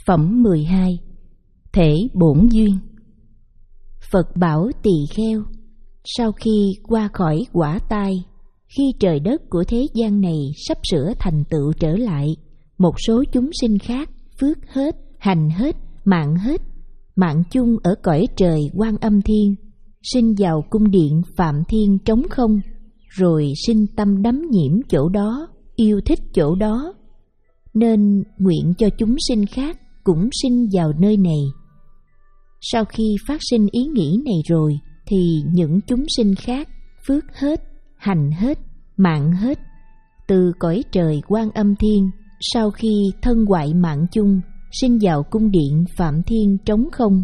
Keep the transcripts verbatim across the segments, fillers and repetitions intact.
Phẩm mười hai. Thể bổn duyên. Phật bảo tỳ kheo, sau khi qua khỏi quả tai, khi trời đất của thế gian này sắp sửa thành tựu trở lại, một số chúng sinh khác phước hết, hành hết, mạng hết, mạng chung ở cõi trời Quan Âm Thiên, sinh vào cung điện Phạm Thiên trống không, rồi sinh tâm đắm nhiễm chỗ đó, yêu thích chỗ đó, nên nguyện cho chúng sinh khác cũng sinh vào nơi này. Sau khi phát sinh ý nghĩ này rồi, thì những chúng sinh khác phước hết, hành hết, mạng hết, từ cõi trời Quan Âm Thiên, sau khi thân hoại mạng chung, sinh vào cung điện Phạm Thiên trống không.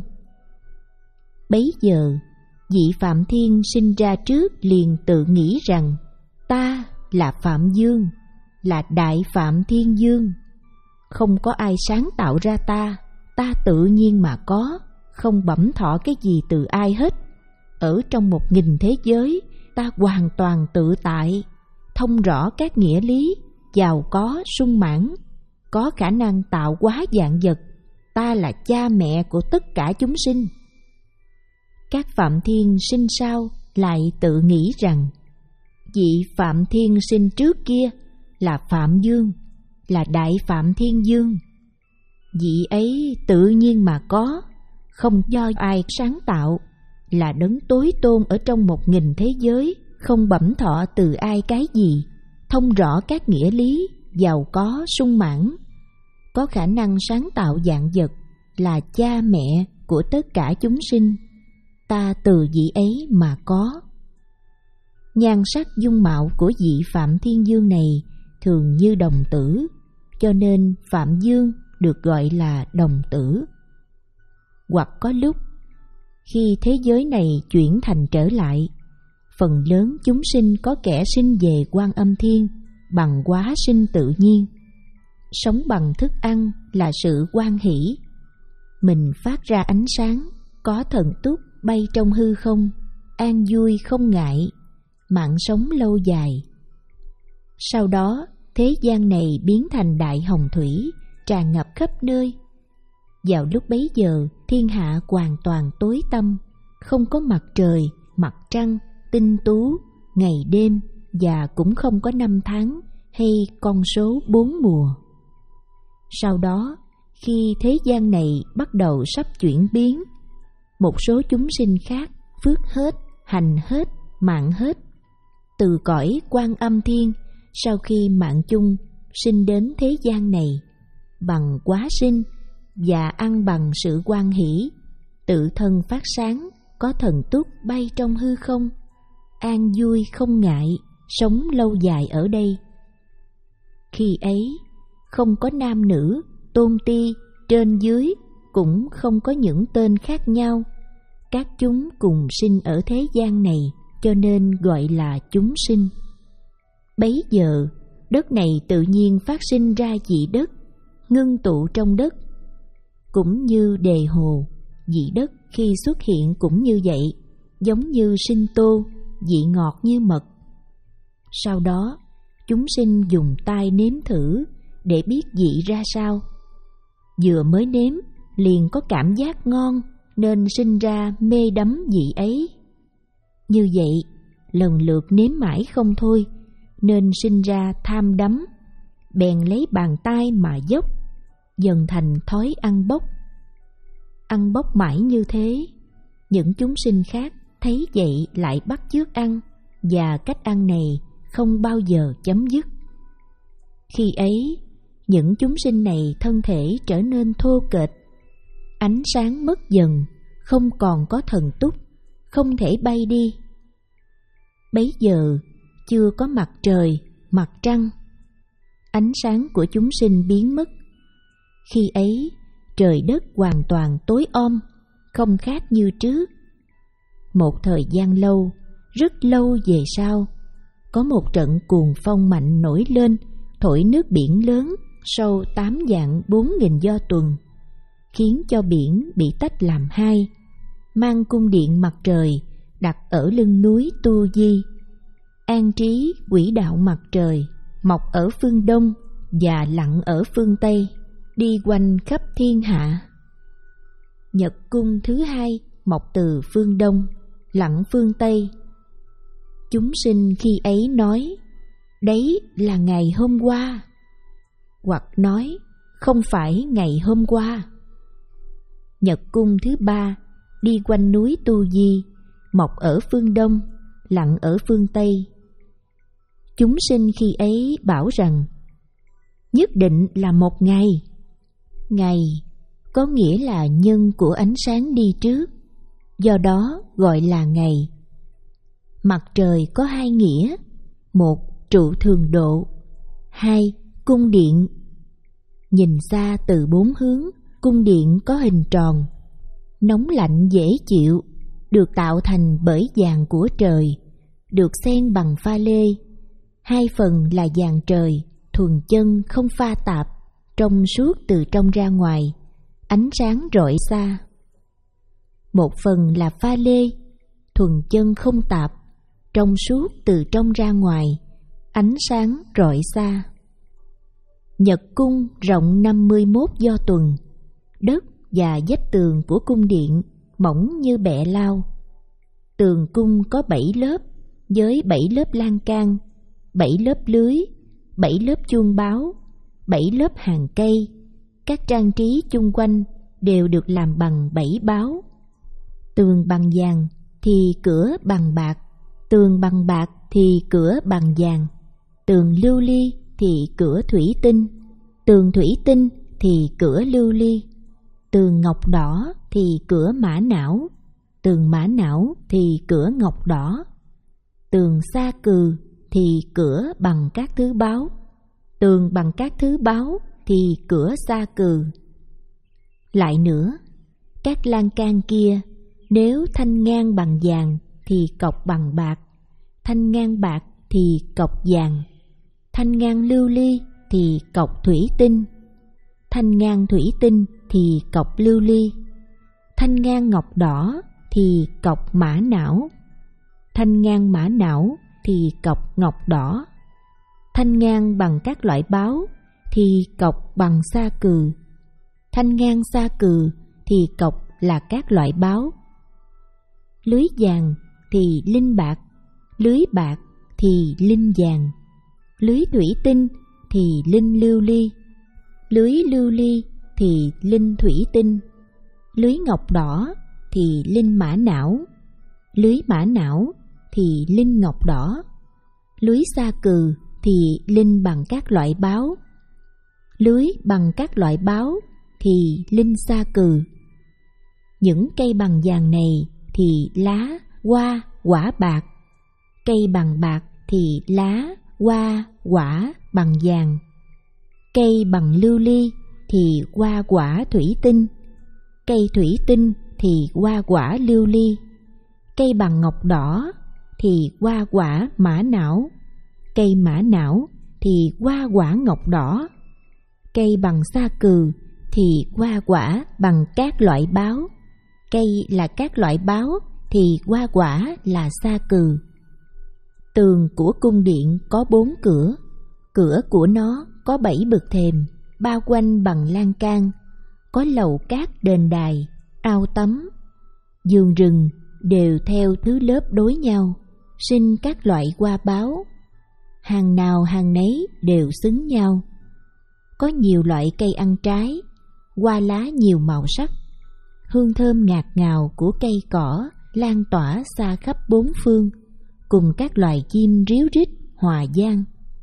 Bấy giờ, vị Phạm Thiên sinh ra trước liền tự nghĩ rằng: ta là Phạm Dương, là Đại Phạm Thiên Dương. Không có ai sáng tạo ra ta, ta tự nhiên mà có, không bẩm thọ cái gì từ ai hết. Ở trong một nghìn thế giới, ta hoàn toàn tự tại, thông rõ các nghĩa lý, giàu có, sung mãn, có khả năng tạo hóa vạn vật. Ta là cha mẹ của tất cả chúng sinh. Các Phạm Thiên sinh sau lại tự nghĩ rằng: vị Phạm Thiên sinh trước kia là Phạm Dương, là Đại Phạm Thiên Dương. Vị ấy tự nhiên mà có, không do ai sáng tạo, là đấng tối tôn ở trong một nghìn thế giới, không bẩm thọ từ ai cái gì, thông rõ các nghĩa lý, giàu có, sung mãn, có khả năng sáng tạo vạn vật, là cha mẹ của tất cả chúng sinh. Ta từ vị ấy mà có. Nhan sắc dung mạo của vị Phạm Thiên Dương này thường như đồng tử, cho nên Phạm Dương được gọi là đồng tử. Hoặc có lúc, khi thế giới này chuyển thành trở lại, phần lớn chúng sinh có kẻ sinh về Quan Âm Thiên bằng hóa sinh tự nhiên, sống bằng thức ăn là sự hoan hỷ. Mình phát ra ánh sáng, có thần túc bay trong hư không, an vui không ngại, mạng sống lâu dài. Sau đó, thế gian này biến thành đại hồng thủy, tràn ngập khắp nơi. Vào lúc bấy giờ, thiên hạ hoàn toàn tối tăm, không có mặt trời, mặt trăng, tinh tú, ngày đêm, và cũng không có năm tháng hay con số bốn mùa. Sau đó, khi thế gian này bắt đầu sắp chuyển biến, một số chúng sinh khác phước hết, hành hết, mạng hết, từ cõi Quan Âm Thiên, sau khi mạng chung sinh đến thế gian này, bằng hóa sinh và ăn bằng sự hoan hỷ, tự thân phát sáng, có thần túc bay trong hư không, an vui không ngại, sống lâu dài ở đây. Khi ấy, không có nam nữ, tôn ti, trên dưới, cũng không có những tên khác nhau. Các chúng cùng sinh ở thế gian này, cho nên gọi là chúng sinh. Bấy giờ, đất này tự nhiên phát sinh ra vị đất, ngưng tụ trong đất. Cũng như đề hồ, vị đất khi xuất hiện cũng như vậy, giống như sinh tô, vị ngọt như mật. Sau đó, chúng sinh dùng tai nếm thử để biết vị ra sao. Vừa mới nếm, liền có cảm giác ngon, nên sinh ra mê đắm vị ấy. Như vậy, lần lượt nếm mãi không thôi, nên sinh ra tham đắm, bèn lấy bàn tay mà dốc, dần thành thói ăn bốc. Ăn bốc mãi như thế, những chúng sinh khác thấy vậy lại bắt chước ăn, và cách ăn này không bao giờ chấm dứt. Khi ấy, những chúng sinh này thân thể trở nên thô kệch, ánh sáng mất dần, không còn có thần túc, không thể bay đi. Bấy giờ, chưa có mặt trời, mặt trăng, ánh sáng của chúng sinh biến mất. Khi ấy, trời đất hoàn toàn tối om, không khác như trước. Một thời gian lâu, rất lâu về sau, có một trận cuồng phong mạnh nổi lên, thổi nước biển lớn, sâu tám vạn bốn nghìn do tuần, khiến cho biển bị tách làm hai, mang cung điện mặt trời đặt ở lưng núi Tu Di, an trí quỹ đạo mặt trời, mọc ở phương đông và lặn ở phương tây. đi quanh khắp thiên hạ. Nhật cung thứ hai mọc từ phương Đông, lặn phương Tây. Chúng sinh khi ấy nói, đấy là ngày hôm qua, hoặc nói, không phải ngày hôm qua. Nhật cung thứ ba đi quanh núi Tu Di, mọc ở phương Đông, lặn ở phương Tây. Chúng sinh khi ấy bảo rằng, nhất định là một ngày. Ngày có nghĩa là nhân của ánh sáng đi trước, do đó gọi là ngày. Mặt trời có hai nghĩa: một, trụ thường độ; hai, cung điện. Nhìn xa từ bốn hướng, cung điện có hình tròn, nóng lạnh dễ chịu, được tạo thành bởi vàng của trời, được xen bằng pha lê. Hai phần là vàng trời, thuần chân không pha tạp, trong suốt từ trong ra ngoài, ánh sáng rọi xa. Một phần là pha lê, thuần chân không tạp, trong suốt từ trong ra ngoài, ánh sáng rọi xa. Nhật cung rộng năm mươi mốt do tuần, đất và vách tường của cung điện mỏng như bẹ lao. Tường cung có bảy lớp, với bảy lớp lan can, bảy lớp lưới, bảy lớp chuông báo, bảy lớp hàng cây. Các trang trí chung quanh đều được làm bằng bảy báo. Tường bằng vàng thì cửa bằng bạc, tường bằng bạc thì cửa bằng vàng, tường lưu ly thì cửa thủy tinh, tường thủy tinh thì cửa lưu ly, tường ngọc đỏ thì cửa mã não, tường mã não thì cửa ngọc đỏ, tường sa cừ thì cửa bằng các thứ báo, tường bằng các thứ báo thì cửa sa cừ. Lại nữa, các lan can kia nếu thanh ngang bằng vàng thì cọc bằng bạc, thanh ngang bạc thì cọc vàng, thanh ngang lưu ly thì cọc thủy tinh, thanh ngang thủy tinh thì cọc lưu ly, thanh ngang ngọc đỏ thì cọc mã não, thanh ngang mã não thì cọc ngọc đỏ, thanh ngang bằng các loại báo thì cọc bằng sa cừ, thanh ngang sa cừ thì cọc là các loại báo. Lưới vàng thì linh bạc, lưới bạc thì linh vàng, lưới thủy tinh thì linh lưu ly, lưới lưu ly thì linh thủy tinh, lưới ngọc đỏ thì linh mã não, lưới mã não thì linh ngọc đỏ, lưới sa cừ thì linh bằng các loại báo, lưới bằng các loại báo thì linh sa cừ. Những cây bằng vàng này thì lá, hoa, quả bạc, cây bằng bạc thì lá, hoa, quả bằng vàng, cây bằng lưu ly thì hoa quả thủy tinh, cây thủy tinh thì hoa quả lưu ly, cây bằng ngọc đỏ thì hoa quả mã não, cây mã não thì hoa quả ngọc đỏ, cây bằng sa cừ thì hoa quả bằng các loại báo, cây là các loại báo thì hoa quả là sa cừ. Tường của cung điện có bốn cửa, cửa của nó có bảy bậc thềm, bao quanh bằng lan can, có lầu cát đền đài, ao tắm, vườn rừng đều theo thứ lớp đối nhau, sinh các loại hoa báo, hàng nào hàng nấy đều xứng nhau. Có nhiều loại cây ăn trái, hoa lá nhiều màu sắc, hương thơm ngạt ngào của cây cỏ lan tỏa xa khắp bốn phương, cùng các loài chim ríu rít hòa vang.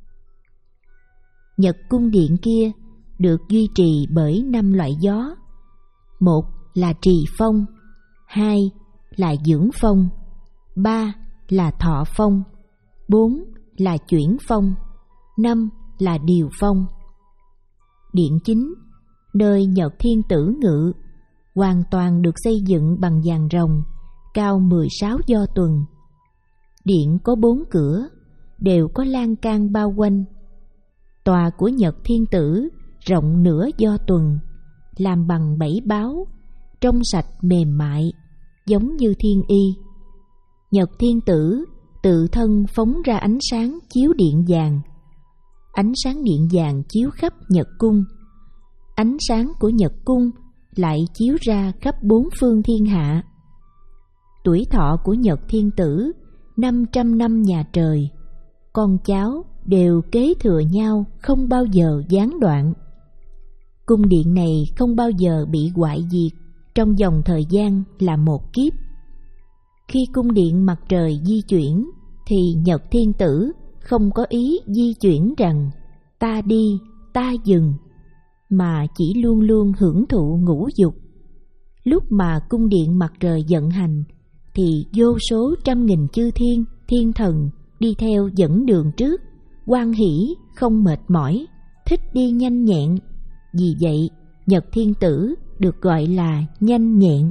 Nhật cung điện kia được duy trì bởi năm loại gió: một là trì phong, hai là dưỡng phong, ba là thọ phong, bốn là chuyển phong, năm là điều phong. Điện chính, nơi Nhật Thiên Tử ngự, hoàn toàn được xây dựng bằng vàng rồng, cao mười sáu do tuần. Điện có bốn cửa, đều có lan can bao quanh. Tòa của Nhật Thiên Tử rộng nửa do tuần, làm bằng bảy báo, trong sạch mềm mại, giống như thiên y. Nhật Thiên Tử tự thân phóng ra ánh sáng chiếu điện vàng. Ánh sáng điện vàng chiếu khắp Nhật cung. ánh sáng của Nhật cung lại chiếu ra khắp bốn phương thiên hạ. Tuổi thọ của Nhật Thiên Tử năm trăm năm nhà trời, con cháu đều kế thừa nhau không bao giờ gián đoạn. Cung điện này không bao giờ bị hoại diệt trong vòng thời gian là một kiếp. Khi cung điện mặt trời di chuyển thì Nhật Thiên Tử không có ý di chuyển rằng ta đi, ta dừng, mà chỉ luôn luôn hưởng thụ ngũ dục. Lúc mà cung điện mặt trời vận hành thì vô số trăm nghìn chư thiên, thiên thần đi theo dẫn đường trước, hoan hỷ không mệt mỏi, thích đi nhanh nhẹn. Vì vậy Nhật Thiên Tử được gọi là nhanh nhẹn.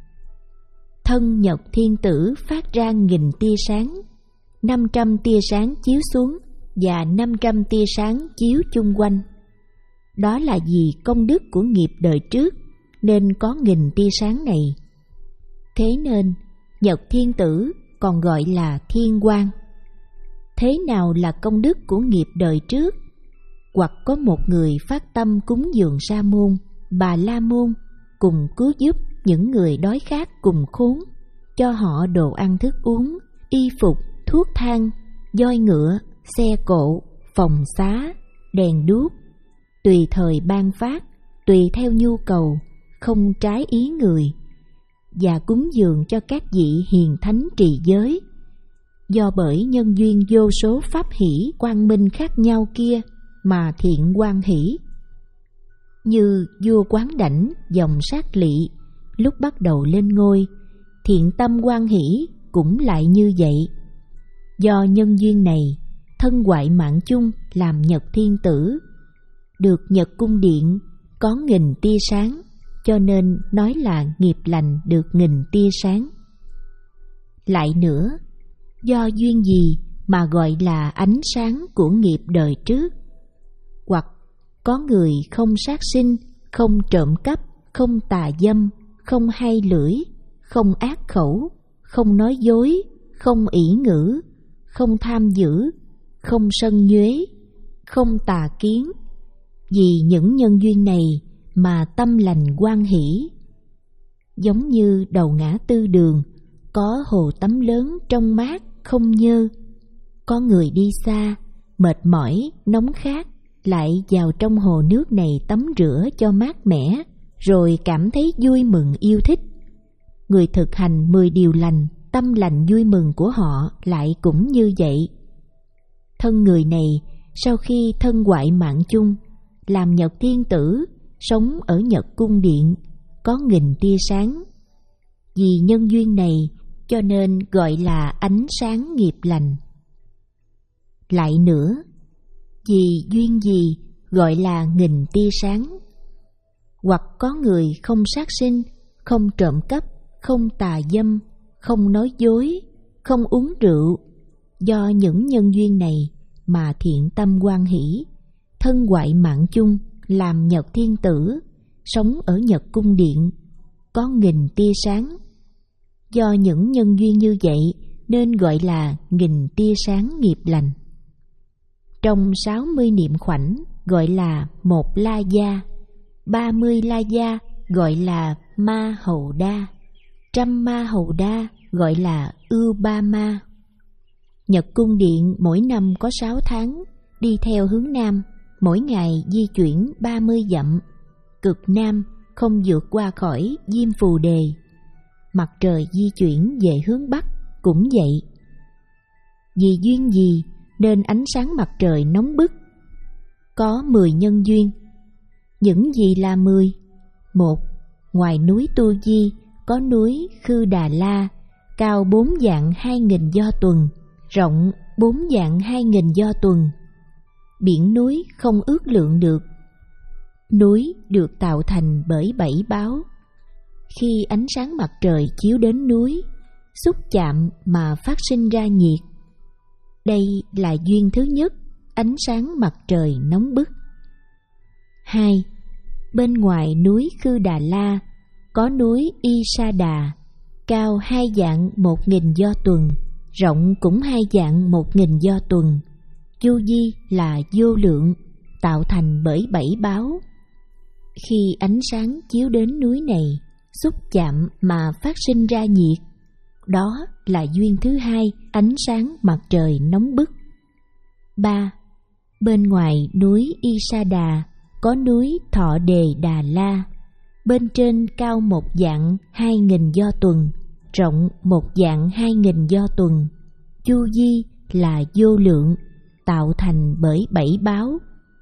Thân Nhật Thiên Tử phát ra nghìn tia sáng, năm trăm tia sáng chiếu xuống và năm trăm tia sáng chiếu chung quanh. Đó là vì công đức của nghiệp đời trước nên có nghìn tia sáng này. Thế nên Nhật Thiên Tử còn gọi là thiên quang. Thế nào là công đức của nghiệp đời trước? Hoặc có một người phát tâm cúng dường Sa môn, Bà La môn, cùng cứu giúp những người đói khát cùng khốn, cho họ đồ ăn thức uống, y phục, thuốc thang, voi ngựa, xe cộ, phòng xá, đèn đuốc, tùy thời ban phát, tùy theo nhu cầu, không trái ý người, và cúng dường cho các vị hiền thánh trì giới. Do bởi nhân duyên vô số pháp hỷ quang minh khác nhau kia mà thiện quan hỷ. Như vua Quán Đảnh dòng Sát Lị lúc bắt đầu lên ngôi, thiện tâm quan hỷ cũng lại như vậy. Do nhân duyên này, thân Hoại Mạng Chung làm Nhật Thiên Tử, được Nhật Cung Điện có nghìn tia sáng, cho nên nói là nghiệp lành được nghìn tia sáng. Lại nữa, do duyên gì mà gọi là ánh sáng của nghiệp đời trước? Hoặc có người không sát sinh, không trộm cắp, không tà dâm, không hay lưỡi, không ác khẩu, không nói dối, không ỷ ngữ, không tham dữ, không sân nhuế, không tà kiến. Vì những nhân duyên này mà tâm lành hoan hỷ. Giống như đầu ngã tư đường có hồ tắm lớn trong mát không nhơ, có người đi xa mệt mỏi nóng khát lại vào trong hồ nước này tắm rửa cho mát mẻ, rồi cảm thấy vui mừng yêu thích. Người thực hành mười điều lành, tâm lành vui mừng của họ lại cũng như vậy. Thân người này sau khi thân Hoại Mạng Chung làm Nhật Thiên Tử, sống ở Nhật Cung Điện, có nghìn tia sáng. Vì nhân duyên này cho nên gọi là ánh sáng nghiệp lành. Lại nữa, vì duyên gì gọi là nghìn tia sáng? Hoặc có người không sát sinh, không trộm cắp, không tà dâm, không nói dối, không uống rượu. Do những nhân duyên này mà thiện tâm hoan hỷ, thân Hoại Mạng Chung làm Nhật Thiên Tử, sống ở Nhật Cung Điện, có nghìn tia sáng. Do những nhân duyên như vậy nên gọi là nghìn tia sáng nghiệp lành. Trong sáu mươi niệm khoảnh gọi là một la gia, ba mươi la gia gọi là ma hầu đa, trăm ma hầu đa gọi là ưu ba ma. Nhật Cung Điện mỗi năm có sáu tháng, đi theo hướng Nam, mỗi ngày di chuyển ba mươi dặm, cực Nam không vượt qua khỏi Diêm Phù Đề. Mặt trời di chuyển về hướng Bắc cũng vậy. Vì duyên gì nên ánh sáng mặt trời nóng bức? Có mười nhân duyên. Những gì là mười? Một, ngoài núi Tu Di có núi Khư Đà La, cao bốn vạn hai nghìn do tuần, rộng bốn vạn hai nghìn do tuần. Biển núi không ước lượng được. Núi được tạo thành bởi bảy báo. Khi ánh sáng mặt trời chiếu đến núi, xúc chạm mà phát sinh ra nhiệt. Đây là duyên thứ nhất, ánh sáng mặt trời nóng bức. Hai, bên ngoài núi Khư Đà La có núi Y Sa Đà, cao hai vạn một nghìn do tuần, rộng cũng hai vạn một nghìn do tuần. Vô vi là vô lượng, tạo thành bởi bảy báo. Khi ánh sáng chiếu đến núi này, xúc chạm mà phát sinh ra nhiệt, đó là duyên thứ hai, ánh sáng mặt trời nóng bức. ba. Bên ngoài núi Y Sa Đà có núi Thọ Đề Đà La, bên trên cao một vạn hai nghìn do tuần, rộng một vạn hai nghìn do tuần. Chu vi là vô lượng, tạo thành bởi bảy báo.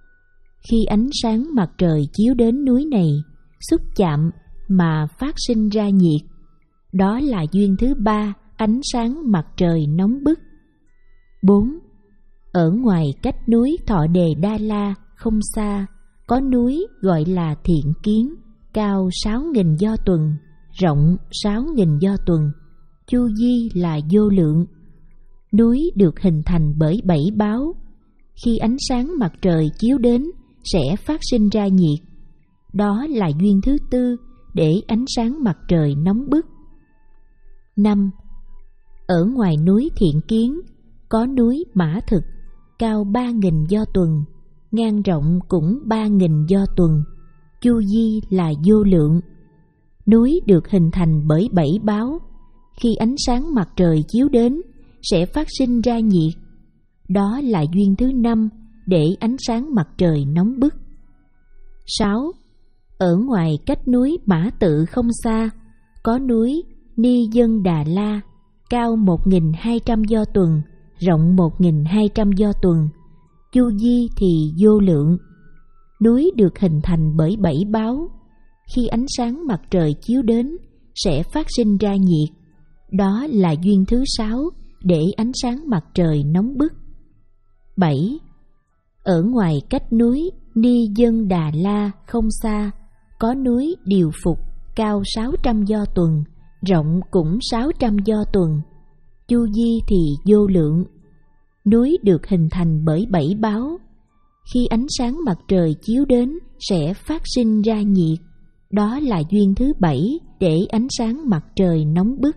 Khi ánh sáng mặt trời chiếu đến núi này, xúc chạm mà phát sinh ra nhiệt, đó là duyên thứ ba, ánh sáng mặt trời nóng bức. bốn. Ở ngoài cách núi Thọ Đề Đa La không xa, có núi gọi là Thiện Kiến, cao sáu nghìn do tuần, rộng sáu nghìn do tuần. Chu vi là vô lượng. Núi được hình thành bởi bảy báo. Khi ánh sáng mặt trời chiếu đến sẽ phát sinh ra nhiệt, đó là duyên thứ tư, để ánh sáng mặt trời nóng bức. năm. Ở ngoài núi Thiện Kiến có núi Mã Thực, cao ba nghìn do tuần, ngang rộng cũng ba nghìn do tuần. Chu vi là vô lượng. Núi được hình thành bởi bảy báo. Khi ánh sáng mặt trời chiếu đến sẽ phát sinh ra nhiệt, đó là duyên thứ năm, để ánh sáng mặt trời nóng bức. sáu. Ở ngoài cách núi Mã Tự không xa, có núi Ni Dân Đà La, cao một nghìn hai trăm do tuần, rộng một nghìn hai trăm do tuần. Chu vi thì vô lượng. Núi được hình thành bởi bảy báo. Khi ánh sáng mặt trời chiếu đến sẽ phát sinh ra nhiệt, đó là duyên thứ sáu, để ánh sáng mặt trời nóng bức. bảy. Ở ngoài cách núi Ni Dân Đà La không xa, có núi Điều Phục, cao sáu trăm do tuần, rộng cũng sáu trăm do tuần. Chu vi thì vô lượng. Núi được hình thành bởi bảy báo. Khi ánh sáng mặt trời chiếu đến sẽ phát sinh ra nhiệt, đó là duyên thứ bảy, để ánh sáng mặt trời nóng bức.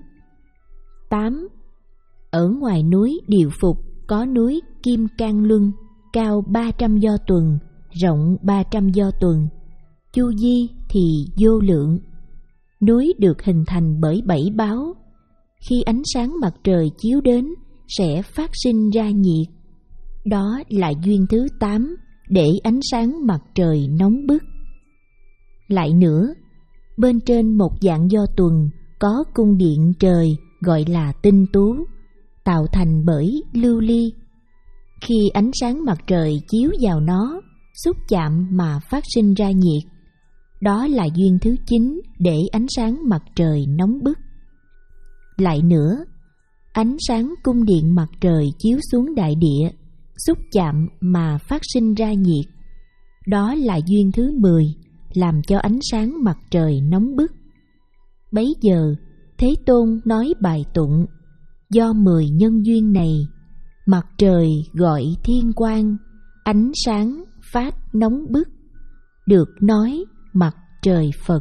tám. Ở ngoài núi Điều Phục có núi Kim Cang Luân, cao ba trăm do tuần, rộng ba trăm do tuần. Chu vi thì vô lượng. Núi được hình thành bởi bảy báo. Khi ánh sáng mặt trời chiếu đến sẽ phát sinh ra nhiệt, đó là duyên thứ tám, để ánh sáng mặt trời nóng bức. Lại nữa, bên trên một vạn do tuần có cung điện trời gọi là Tinh Tú, tạo thành bởi lưu ly. Khi ánh sáng mặt trời chiếu vào nó, xúc chạm mà phát sinh ra nhiệt, đó là duyên thứ chín, để ánh sáng mặt trời nóng bức. Lại nữa, ánh sáng cung điện mặt trời chiếu xuống đại địa, xúc chạm mà phát sinh ra nhiệt, đó là duyên thứ mười, làm cho ánh sáng mặt trời nóng bức. Bấy giờ Thế Tôn nói bài tụng: do mười nhân duyên này, mặt trời gọi thiên quang, ánh sáng phát nóng bức, được nói mặt trời Phật.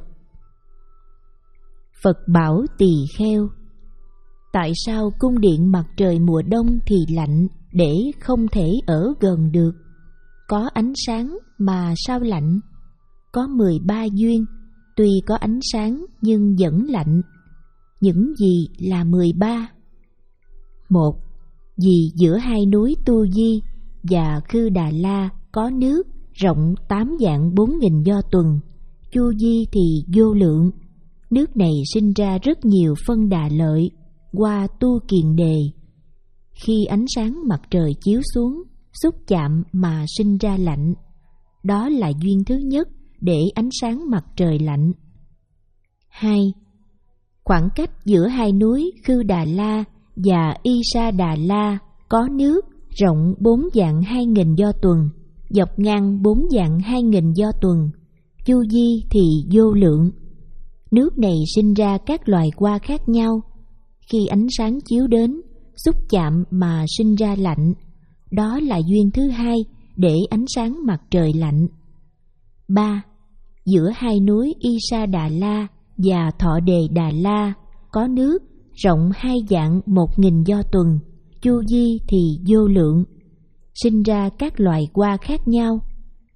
Phật bảo Tỳ Kheo: tại sao cung điện mặt trời mùa đông thì lạnh, để không thể ở gần được? Có ánh sáng mà sao lạnh? Có mười ba duyên, tuy có ánh sáng nhưng vẫn lạnh. Những gì là mười ba? Một, vì giữa hai núi Tu Di và Khư Đà La có nước rộng tám vạn bốn nghìn do tuần. Chu vi thì vô lượng. Nước này sinh ra rất nhiều phân đà lợi qua Tu Kiền Đề. Khi ánh sáng mặt trời chiếu xuống, xúc chạm mà sinh ra lạnh, đó là duyên thứ nhất, để ánh sáng mặt trời lạnh. Hai, khoảng cách giữa hai núi Khư Đà La và Y Sa Đà La có nước rộng bốn vạn hai nghìn do tuần, dọc ngang bốn vạn hai nghìn do tuần. Chu vi thì vô lượng. Nước này sinh ra các loài hoa khác nhau. Khi ánh sáng chiếu đến, xúc chạm mà sinh ra lạnh, đó là duyên thứ hai, để ánh sáng mặt trời lạnh. Ba, giữa hai núi Y Sa Đà La và Thọ Đề Đà La có nước rộng hai vạn một nghìn do tuần. Chu vi thì vô lượng. Sinh ra các loài hoa khác nhau.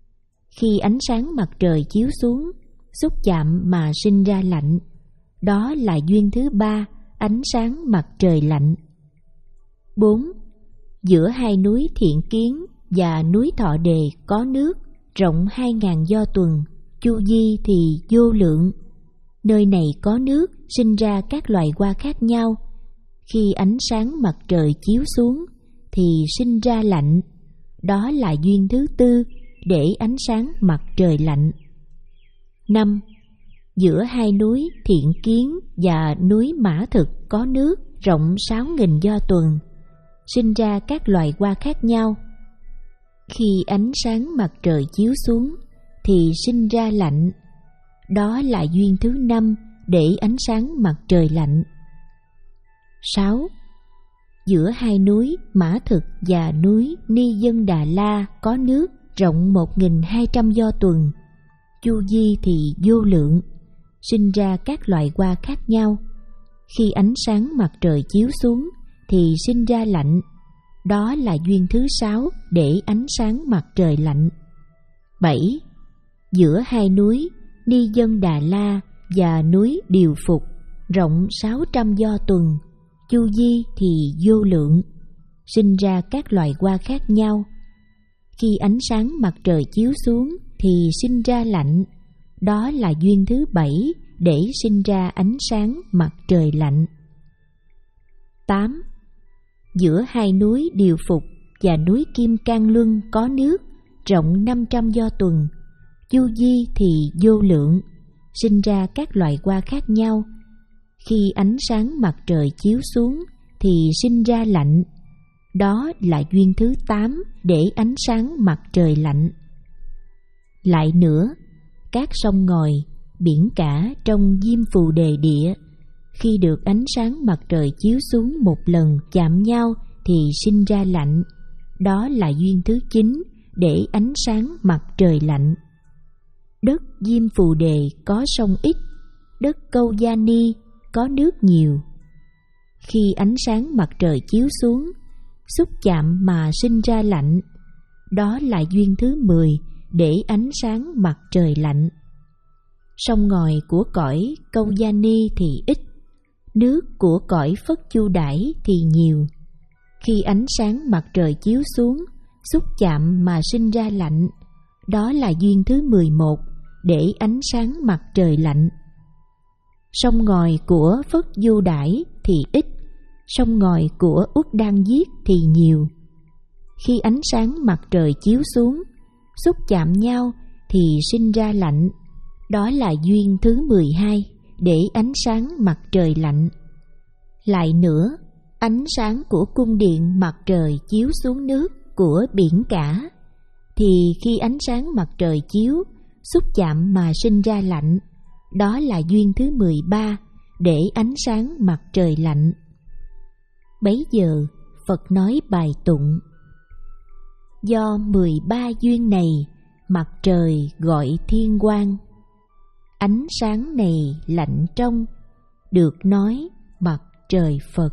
Khi ánh sáng mặt trời chiếu xuống, xúc chạm mà sinh ra lạnh, đó là duyên thứ ba, ánh sáng mặt trời lạnh. Bốn. Giữa hai núi Thiện Kiến và núi Thọ Đề có nước, rộng hai ngàn do tuần, chu vi thì vô lượng. Nơi này có nước, sinh ra các loài hoa khác nhau. Khi ánh sáng mặt trời chiếu xuống thì sinh ra lạnh, đó là duyên thứ tư, để ánh sáng mặt trời lạnh. Năm. Giữa hai núi Thiện Kiến và núi Mã Thực có nước, rộng sáu nghìn do tuần, sinh ra các loài hoa khác nhau. Khi ánh sáng mặt trời chiếu xuống thì sinh ra lạnh, đó là duyên thứ năm, để ánh sáng mặt trời lạnh. Sáu. Giữa hai núi Mã Thực và núi Ni Dân Đà La có nước, rộng một nghìn hai trăm do tuần, chu vi thì vô lượng, sinh ra các loài hoa khác nhau. Khi ánh sáng mặt trời chiếu xuống thì sinh ra lạnh, đó là duyên thứ sáu, để ánh sáng mặt trời lạnh. Bảy. Giữa hai núi Ni Dân Đà La và núi Điều Phục, rộng sáu trăm do tuần, chu vi thì vô lượng, sinh ra các loài hoa khác nhau. Khi ánh sáng mặt trời chiếu xuống thì sinh ra lạnh, đó là duyên thứ bảy, để sinh ra ánh sáng mặt trời lạnh. Tám. Giữa hai núi Điều Phục và núi Kim Cang Luân có nước, rộng năm trăm do tuần, chu vi thì vô lượng, sinh ra các loài hoa khác nhau. Khi ánh sáng mặt trời chiếu xuống thì sinh ra lạnh, đó là duyên thứ tám, để ánh sáng mặt trời lạnh. Lại nữa, các sông ngòi, biển cả trong Diêm Phù Đề Địa, khi được ánh sáng mặt trời chiếu xuống một lần chạm nhau thì sinh ra lạnh, đó là duyên thứ chín, để ánh sáng mặt trời lạnh. Đất Diêm Phù Đề có sông ít, đất Câu Gia Ni có nước nhiều. Khi ánh sáng mặt trời chiếu xuống, xúc chạm mà sinh ra lạnh, đó là duyên thứ mười, để ánh sáng mặt trời lạnh. Sông ngòi của cõi Câu Gia Ni thì ít, nước của cõi Phất Chu Đãi thì nhiều. Khi ánh sáng mặt trời chiếu xuống, xúc chạm mà sinh ra lạnh, đó là duyên thứ mười một, để ánh sáng mặt trời lạnh. Sông ngòi của Phất Du Đãi thì ít, sông ngòi của Uất Đan Giết thì nhiều. Khi ánh sáng mặt trời chiếu xuống, xúc chạm nhau thì sinh ra lạnh, đó là duyên thứ mười hai, để ánh sáng mặt trời lạnh. Lại nữa, ánh sáng của cung điện mặt trời chiếu xuống nước của biển cả, thì khi ánh sáng mặt trời chiếu, xúc chạm mà sinh ra lạnh, đó là duyên thứ mười ba, để ánh sáng mặt trời lạnh. Bấy giờ Phật nói bài tụng: do mười ba duyên này, mặt trời gọi thiên quang, ánh sáng này lạnh trong, được nói mặt trời Phật.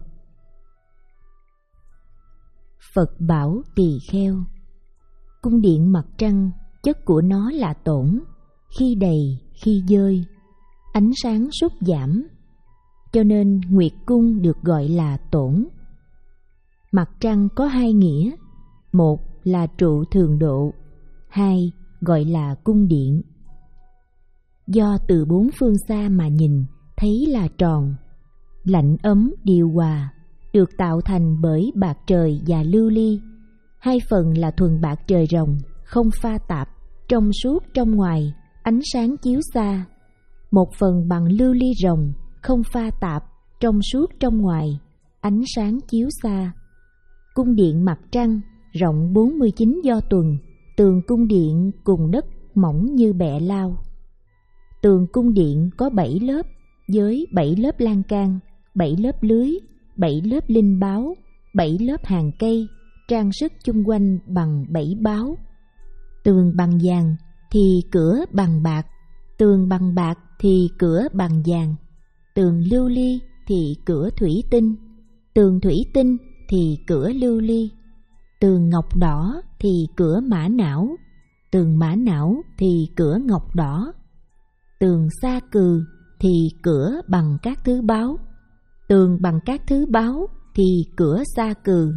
Phật bảo Tỳ Kheo: cung điện mặt trăng, chất của nó là tổn, khi đầy khi dơi, ánh sáng sút giảm, cho nên Nguyệt Cung được gọi là tổn. Mặt trăng có hai nghĩa, một là trụ thường độ, hai gọi là cung điện. Do từ bốn phương xa mà nhìn thấy là tròn, lạnh ấm điều hòa, được tạo thành bởi bạc trời và lưu ly. Hai phần là thuần bạc trời rồng, không pha tạp, trong suốt trong ngoài, ánh sáng chiếu xa. Một phần bằng lưu ly rồng, không pha tạp, trong suốt trong ngoài, ánh sáng chiếu xa. Cung điện mặt trăng rộng bốn mươi chín do tuần, tường cung điện cùng đất mỏng như bẹ lao. Tường cung điện có bảy lớp, với bảy lớp lan can, bảy lớp lưới, bảy lớp linh báo, bảy lớp hàng cây, trang sức chung quanh bằng bảy báo. Tường bằng vàng thì cửa bằng bạc, tường bằng bạc thì cửa bằng vàng, tường lưu ly thì cửa thủy tinh, tường thủy tinh thì cửa lưu ly, tường ngọc đỏ thì cửa mã não, tường mã não thì cửa ngọc đỏ. Tường sa cừ thì cửa bằng các thứ báu. Tường bằng các thứ báu thì cửa sa cừ.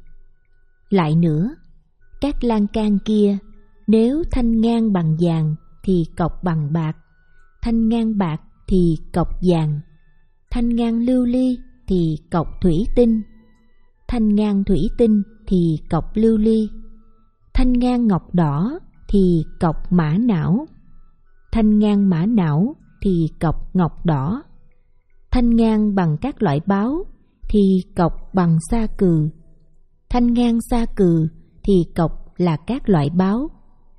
Lại nữa, các lan can kia nếu thanh ngang bằng vàng thì cọc bằng bạc, thanh ngang bạc thì cọc vàng, thanh ngang lưu ly thì cọc thủy tinh, thanh ngang thủy tinh thì cọc lưu ly, thanh ngang ngọc đỏ thì cọc mã não, thanh ngang mã não thì cọc ngọc đỏ, thanh ngang bằng các loại báu thì cọc bằng sa cừ, thanh ngang sa cừ thì cọc là các loại báu.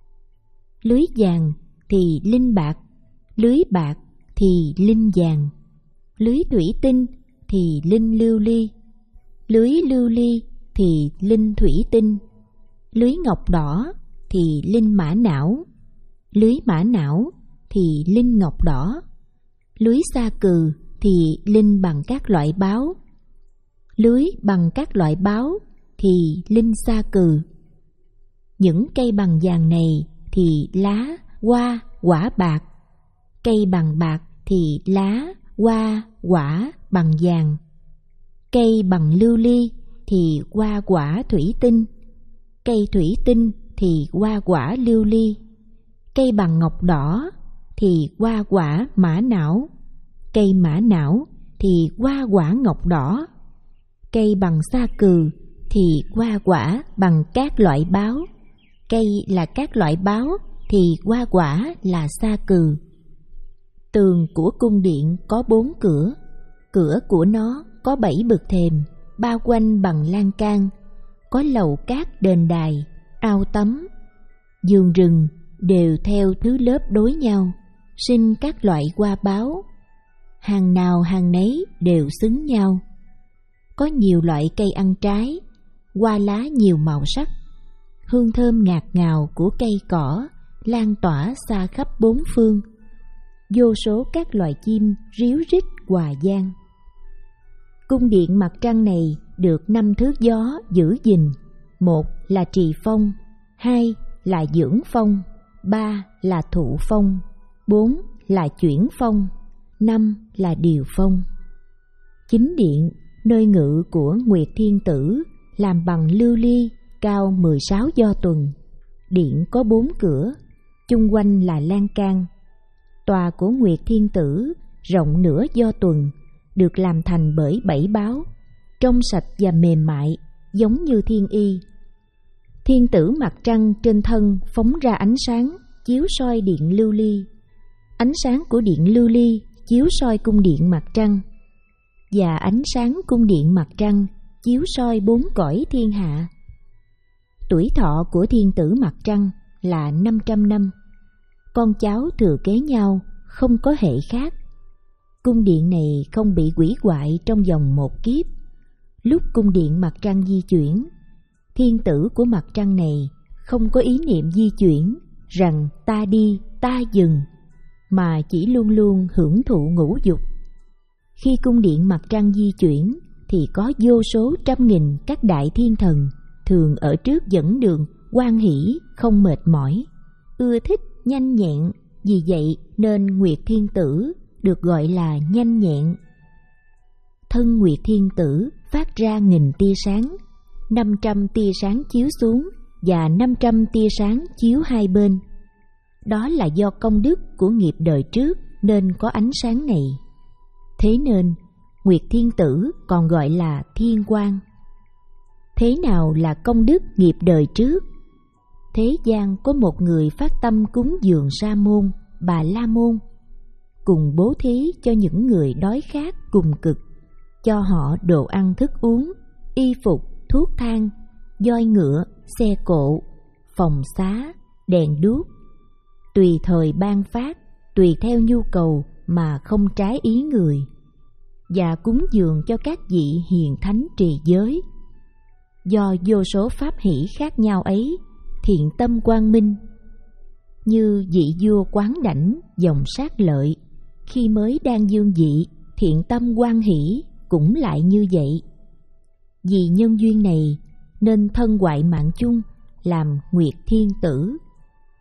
Lưới vàng thì linh bạc, lưới bạc thì linh vàng, lưới thủy tinh thì linh lưu ly, lưới lưu ly thì linh thủy tinh, lưới ngọc đỏ thì linh mã não, lưới mã não thì linh ngọc đỏ, lưới sa cừ thì linh bằng các loại báu, lưới bằng các loại báu thì linh sa cừ. Những cây bằng vàng này thì lá, hoa, quả bạc, cây bằng bạc thì lá, hoa, quả bằng vàng, cây bằng lưu ly thì hoa quả thủy tinh, cây thủy tinh thì hoa quả lưu ly, cây bằng ngọc đỏ thì hoa quả mã não, cây mã não thì hoa quả ngọc đỏ, cây bằng sa cừ thì hoa quả bằng các loại báu, cây là các loại báu thì hoa quả là sa cừ. Tường của cung điện có bốn cửa, cửa của nó có bảy bậc thềm, bao quanh bằng lan can, có lầu cát đền đài, ao tắm, vườn rừng đều theo thứ lớp đối nhau, sinh các loại hoa báu, hàng nào hàng nấy đều xứng nhau. Có nhiều loại cây ăn trái, hoa lá nhiều màu sắc, hương thơm ngạt ngào của cây cỏ lan tỏa xa khắp bốn phương, vô số các loài chim ríu rít hòa vang. Cung điện mặt trăng này được năm thước gió giữ gìn: một là trì phong, hai là dưỡng phong, ba là thụ phong, bốn là chuyển phong, năm là điều phong. Chính điện, nơi ngự của Nguyệt Thiên Tử, làm bằng lưu ly, cao mười sáu do tuần. Điện có bốn cửa, chung quanh là lan can. Tòa của Nguyệt Thiên Tử rộng nửa do tuần, được làm thành bởi bảy báu, trong sạch và mềm mại, giống như thiên y. Thiên tử mặt trăng trên thân phóng ra ánh sáng, chiếu soi điện lưu ly. Ánh sáng của điện lưu ly chiếu soi cung điện mặt trăng, và ánh sáng cung điện mặt trăng chiếu soi bốn cõi thiên hạ. Tuổi thọ của thiên tử mặt trăng là năm trăm năm. Con cháu thừa kế nhau, không có hệ khác. Cung điện này không bị hủy hoại trong vòng một kiếp. Lúc cung điện mặt trăng di chuyển, thiên tử của mặt trăng này không có ý niệm di chuyển rằng ta đi, ta dừng, mà chỉ luôn luôn hưởng thụ ngũ dục. Khi cung điện mặt trăng di chuyển thì có vô số trăm nghìn các đại thiên thần thường ở trước dẫn đường, hoan hỷ không mệt mỏi, ưa thích nhanh nhẹn. Vì vậy nên Nguyệt Thiên Tử được gọi là nhanh nhẹn. Thân Nguyệt Thiên Tử phát ra nghìn tia sáng, năm trăm tia sáng chiếu xuống và năm trăm tia sáng chiếu hai bên. Đó là do công đức của nghiệp đời trước nên có ánh sáng này. Thế nên Nguyệt Thiên Tử còn gọi là thiên quang. Thế nào là công đức nghiệp đời trước? Thế gian có một người phát tâm cúng dường Sa môn, Bà La môn, cùng bố thí cho những người đói khát cùng cực, cho họ đồ ăn thức uống, y phục, thuốc thang, voi ngựa, xe cộ, phòng xá, đèn đuốc, tùy thời ban phát, tùy theo nhu cầu mà không trái ý người, và cúng dường cho các vị hiền thánh trì giới. Do vô số pháp hỷ khác nhau ấy, thiện tâm quang minh. Như vị vua Quán Đảnh dòng Sát Lợi, khi mới đang dương vị, thiện tâm hoan hỷ cũng lại như vậy. Vì nhân duyên này nên thân hoại mạng chung làm Nguyệt Thiên Tử.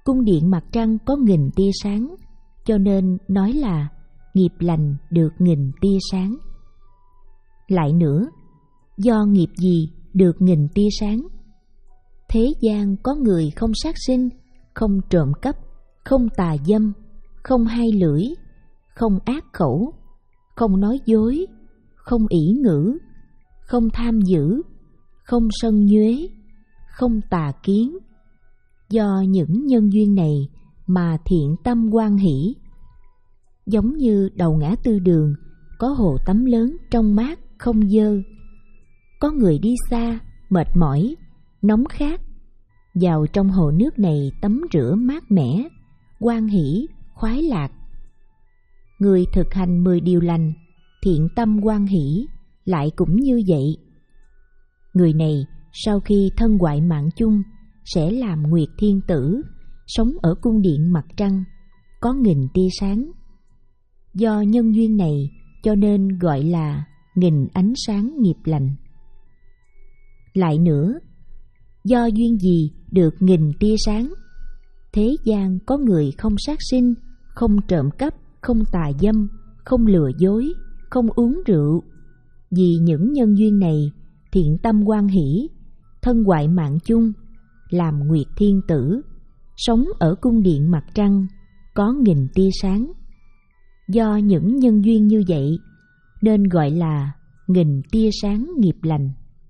cung điện mặt trăng có nghìn tia sáng, cho nên nói là nghiệp lành được nghìn tia sáng. Lại nữa, do nghiệp gì được nghìn tia sáng? Thế gian có người không sát sinh, không trộm cắp, không tà dâm, không hai lưỡi, không ác khẩu, không nói dối, không ỷ ngữ, không tham dữ, không sân nhuế, không tà kiến. Do những nhân duyên này mà thiện tâm hoan hỷ. Giống như đầu ngã tư đường có hồ tắm lớn trong mát không dơ. Có người đi xa, mệt mỏi, nóng khát, vào trong hồ nước này tắm rửa mát mẻ, hoan hỷ, khoái lạc. Người thực hành mười điều lành, thiện tâm hoan hỷ, lại cũng như vậy. Người này sau khi thân hoại mạng chung sẽ làm nguyệt thiên tử, sống ở cung điện mặt trăng, có nghìn tia sáng. Do nhân duyên này cho nên gọi là nghìn ánh sáng nghiệp lành. Lại nữa, do duyên gì được nghìn tia sáng? Thế gian có người không sát sinh, không trộm cắp, không tà dâm, không lừa dối, không uống rượu. Vì những nhân duyên này, thiện tâm hoan hỷ, thân hoại mạng chung, làm nguyệt thiên tử, sống ở cung điện mặt trăng, có nghìn tia sáng. Do những nhân duyên như vậy nên gọi là nghìn tia sáng nghiệp lành.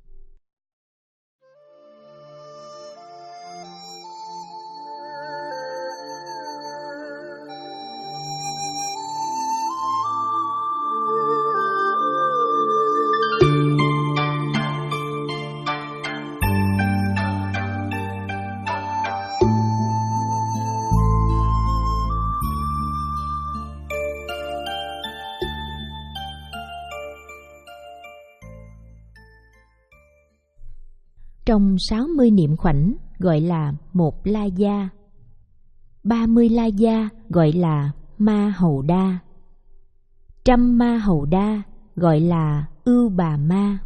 Trong sáu mươi niệm khoảnh gọi là một la gia, ba mươi la gia gọi là ma hầu đa, trăm ma hầu đa gọi là ưu bà ma.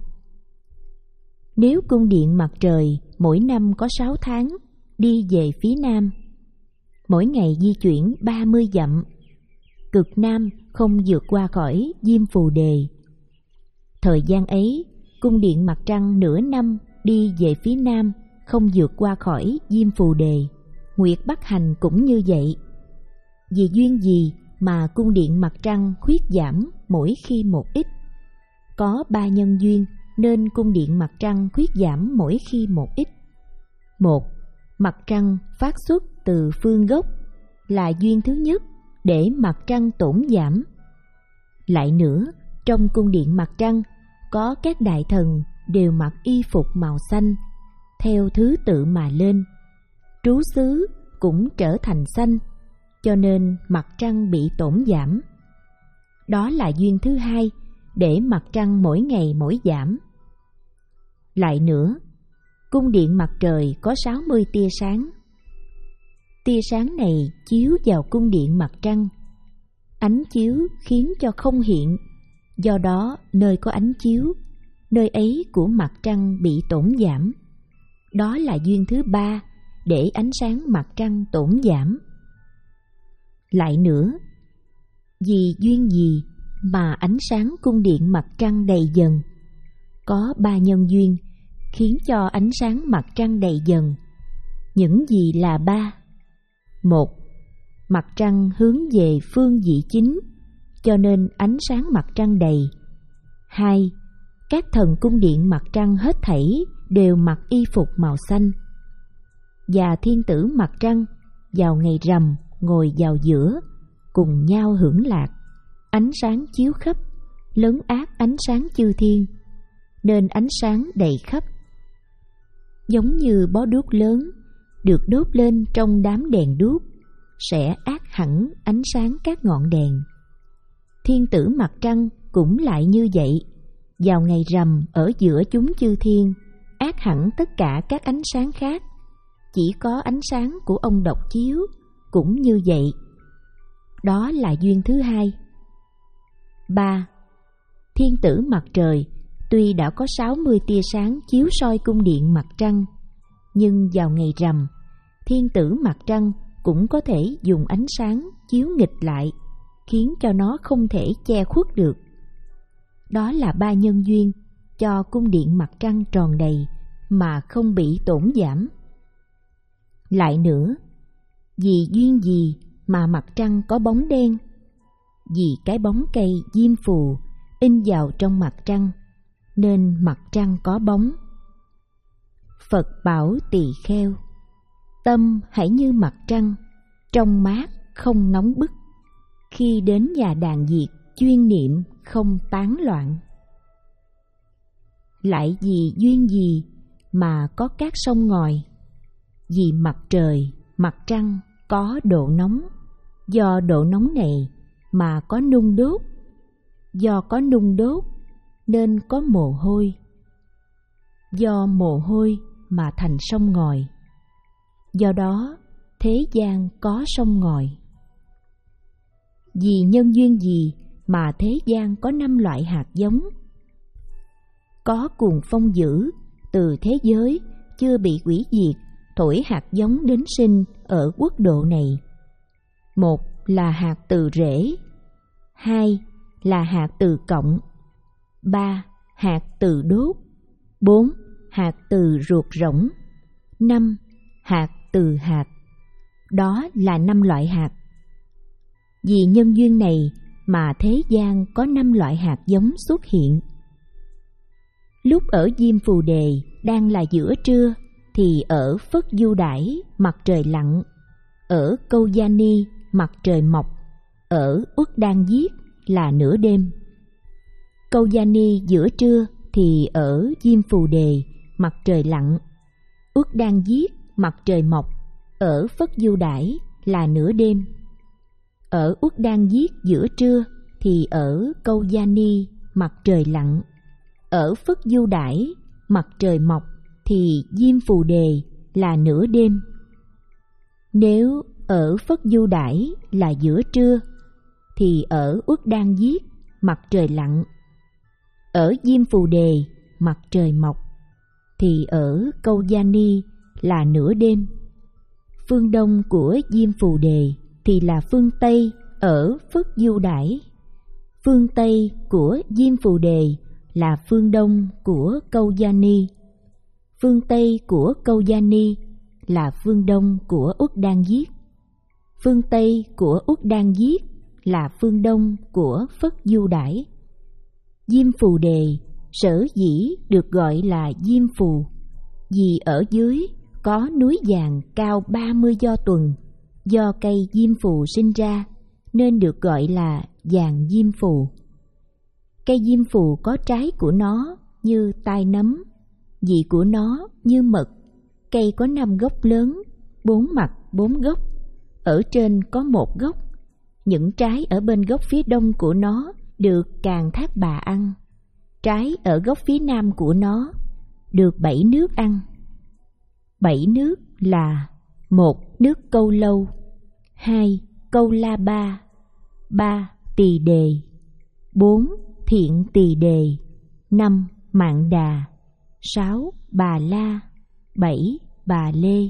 Nếu cung điện mặt trời mỗi năm có sáu tháng đi về phía nam, mỗi ngày di chuyển ba mươi dặm, cực nam không vượt qua khỏi Diêm Phù Đề. Thời gian ấy, cung điện mặt trăng nửa năm đi về phía nam, không vượt qua khỏi Diêm Phù Đề. Nguyệt Bắc Hành cũng như vậy. Vì duyên gì mà cung điện mặt trăng khuyết giảm mỗi khi một ít? Có ba nhân duyên nên cung điện mặt trăng khuyết giảm mỗi khi một ít. Một, mặt trăng phát xuất từ phương gốc là duyên thứ nhất để mặt trăng tổn giảm. Lại nữa, trong cung điện mặt trăng có các đại thần đều mặc y phục màu xanh, theo thứ tự mà lên. Trú xứ cũng trở thành xanh, cho nên mặt trăng bị tổn giảm. Đó là duyên thứ hai để mặt trăng mỗi ngày mỗi giảm. Lại nữa, cung điện mặt trời có sáu mươi tia sáng. Tia sáng này chiếu vào cung điện mặt trăng. Ánh chiếu khiến cho không hiện, do đó nơi có ánh chiếu, nơi ấy của mặt trăng bị tổn giảm. Đó là duyên thứ ba để ánh sáng mặt trăng tổn giảm. Lại nữa, vì duyên gì mà ánh sáng cung điện mặt trăng đầy dần? Có ba nhân duyên khiến cho ánh sáng mặt trăng đầy dần. Những gì là ba? Một, mặt trăng hướng về phương vị chính, cho nên ánh sáng mặt trăng đầy. Hai, các thần cung điện mặt trăng hết thảy đều mặc y phục màu xanh. Và thiên tử mặt trăng vào ngày rằm ngồi vào giữa, cùng nhau hưởng lạc. Ánh sáng chiếu khắp, lấn át ánh sáng chư thiên, nên ánh sáng đầy khắp. Giống như bó đuốc lớn được đốt lên trong đám đèn đuốc, sẽ át hẳn ánh sáng các ngọn đèn. Thiên tử mặt trăng cũng lại như vậy, vào ngày rằm ở giữa chúng chư thiên, át hẳn tất cả các ánh sáng khác, chỉ có ánh sáng của ông độc chiếu, cũng như vậy. Đó là duyên thứ hai. Ba, thiên tử mặt trời tuy đã có sáu mươi tia sáng chiếu soi cung điện mặt trăng, nhưng vào ngày rằm, thiên tử mặt trăng cũng có thể dùng ánh sáng chiếu nghịch lại, khiến cho nó không thể che khuất được. Đó là ba nhân duyên cho cung điện mặt trăng tròn đầy mà không bị tổn giảm. Lại nữa, vì duyên gì mà mặt trăng có bóng đen? Vì cái bóng cây diêm phù in vào trong mặt trăng, nên mặt trăng có bóng. Phật bảo tỳ kheo, tâm hãy như mặt trăng, trong mát không nóng bức. Khi đến nhà đàn diệt, chuyên niệm không tán loạn. Lại vì duyên gì mà có các sông ngòi? Vì mặt trời, mặt trăng có độ nóng, do độ nóng này mà có nung đốt, do có nung đốt nên có mồ hôi, do mồ hôi mà thành sông ngòi, do đó thế gian có sông ngòi. Vì nhân duyên gì mà thế gian có năm loại hạt giống? Có cuồng phong dữ từ thế giới chưa bị hủy diệt thổi hạt giống đến sinh ở quốc độ này. Một là hạt từ rễ, hai là hạt từ cọng, ba hạt từ đốt, bốn hạt từ ruột rỗng, năm hạt từ hạt. Đó là năm loại hạt. Vì nhân duyên này mà thế gian có năm loại hạt giống xuất hiện. Lúc ở Diêm Phù Đề đang là giữa trưa, thì ở Phất Du Đãi mặt trời lặn, ở Câu Gia Ni mặt trời mọc, ở Uất Đan Giết là nửa đêm. Câu Gia Ni giữa trưa thì ở Diêm Phù Đề mặt trời lặn, Uất Đan Giết mặt trời mọc, ở Phất Du Đãi là nửa đêm. Ở Uất Đan Giết giữa trưa thì ở Câu Gia Ni mặt trời lặn, ở Phất Du Đãi mặt trời mọc thì Diêm Phù Đề là nửa đêm. Nếu ở Phất Du Đãi là giữa trưa thì ở Uất Đan Giết mặt trời lặn, ở Diêm Phù Đề mặt trời mọc thì ở Câu Gia Ni là nửa đêm. Phương đông của Diêm Phù Đề thì là phương Tây ở Phất Du Đãi. Phương Tây của Diêm Phù Đề là phương đông của Câu Gia Ni. Phương Tây của Câu Gia Ni là phương đông của Uất Đan Giết. Phương Tây của Uất Đan Giết là phương đông của Phất Du Đãi. Diêm Phù Đề sở dĩ được gọi là Diêm Phù vì ở dưới có núi vàng cao ba mươi do tuần, do cây diêm phù sinh ra nên được gọi là vàng diêm phù. Cây diêm phù có trái của nó như tai nấm, vị của nó như mật. Cây có năm gốc lớn, bốn mặt bốn gốc, ở trên có một gốc. Những trái ở bên gốc phía đông của nó được Càn Thác Bà ăn. Trái ở gốc phía nam của nó được bảy nước ăn. Bảy nước là: một nước Câu Lâu, hai Câu La Ba, ba Tỳ Đề, bốn Thiện Tỳ Đề, năm Mạn Đà, sáu Bà La, bảy Bà Lê.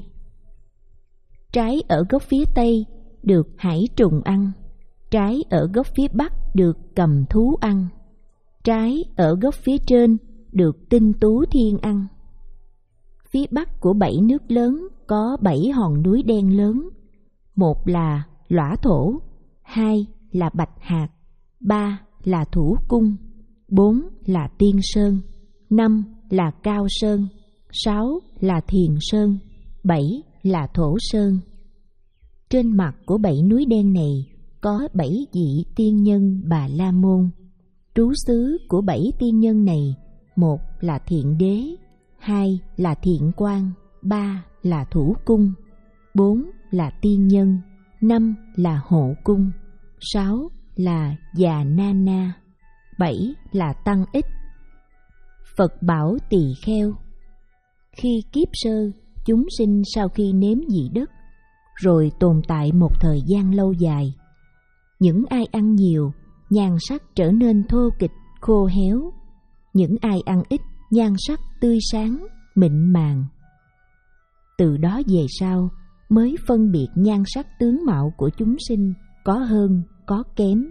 Trái ở gốc phía tây được hải trùng ăn. Trái ở gốc phía bắc được cầm thú ăn. Trái ở gốc phía trên được tinh tú thiên ăn. Phía bắc của bảy nước lớn có bảy hòn núi đen lớn. Một là Lõa Thổ, hai là Bạch Hạc, ba là Thủ Cung, bốn là Tiên Sơn, năm là Cao Sơn, sáu là Thiền Sơn, bảy là Thổ Sơn. Trên mặt của bảy núi đen này có bảy vị tiên nhân Bà La Môn. Trú xứ của bảy tiên nhân này: một là Thiện Đế, hai là Thiện Quang, ba là Thủ Cung, bốn là Tiên Nhân, năm là Hộ Cung, sáu là Già Na Na, bảy là Tăng Ích. Phật bảo tỳ kheo, khi kiếp sơ chúng sinh sau khi nếm vị đất rồi tồn tại một thời gian lâu dài, những ai ăn nhiều, nhan sắc trở nên thô kịch, khô héo. Những ai ăn ít, nhan sắc tươi sáng, mịn màng. Từ đó về sau, mới phân biệt nhan sắc tướng mạo của chúng sinh có hơn, có kém,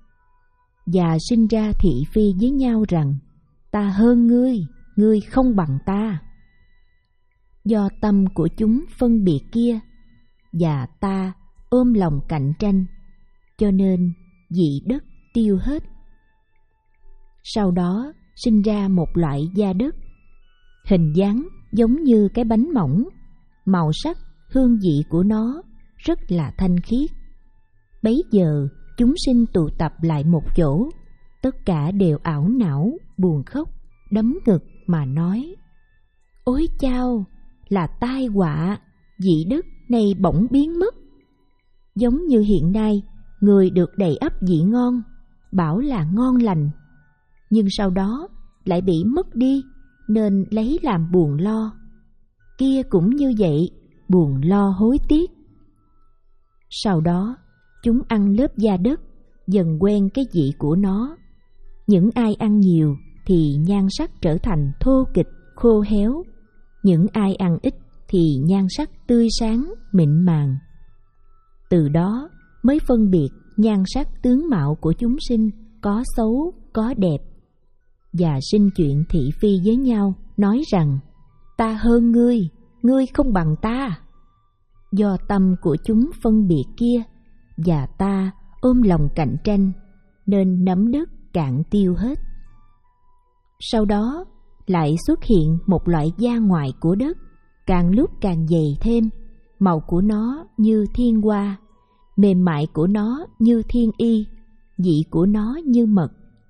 và sinh ra thị phi với nhau rằng ta hơn ngươi, ngươi không bằng ta. Do tâm của chúng phân biệt kia và ta ôm lòng cạnh tranh, cho nên vị đất tiêu hết. Sau đó sinh ra một loại da đất, hình dáng giống như cái bánh mỏng, màu sắc, hương vị của nó rất là thanh khiết. Bấy giờ chúng sinh tụ tập lại một chỗ, tất cả đều ảo não, buồn khóc, đấm ngực mà nói: ôi chao, là tai họa, vị đất này bỗng biến mất. Giống như hiện nay người được đầy ắp vị ngon, bảo là ngon lành, nhưng sau đó lại bị mất đi nên lấy làm buồn lo. Kia cũng như vậy, buồn lo hối tiếc. Sau đó chúng ăn lớp da đất, dần quen cái vị của nó. Những ai ăn nhiều thì nhan sắc trở thành thô kịch, khô héo. Những ai ăn ít thì nhan sắc tươi sáng, mịn màng. Từ đó mới phân biệt nhan sắc tướng mạo của chúng sinh có xấu, có đẹp, và sinh chuyện thị phi với nhau, nói rằng ta hơn ngươi, ngươi không bằng ta. Do tâm của chúng phân biệt kia và ta ôm lòng cạnh tranh, nên nắm đất cạn tiêu hết. Sau đó lại xuất hiện một loại da ngoài của đất, càng lúc càng dày thêm, màu của nó như thiên hoa, mềm mại của nó như thiên y, vị của nó như mật.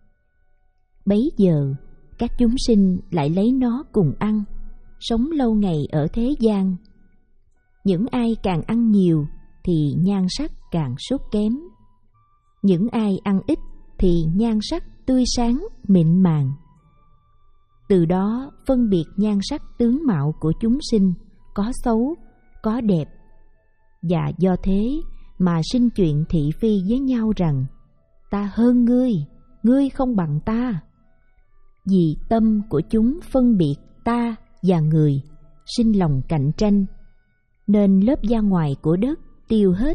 Bấy giờ các chúng sinh lại lấy nó cùng ăn, sống lâu ngày ở thế gian. Những ai càng ăn nhiều thì nhan sắc càng sút kém. Những ai ăn ít thì nhan sắc tươi sáng, mịn màng. Từ đó phân biệt nhan sắc tướng mạo của chúng sinh có xấu, có đẹp, và do thế mà sinh chuyện thị phi với nhau rằng ta hơn ngươi, ngươi không bằng ta. Vì tâm của chúng phân biệt ta và người, sinh lòng cạnh tranh, nên lớp da ngoài của đất tiêu hết.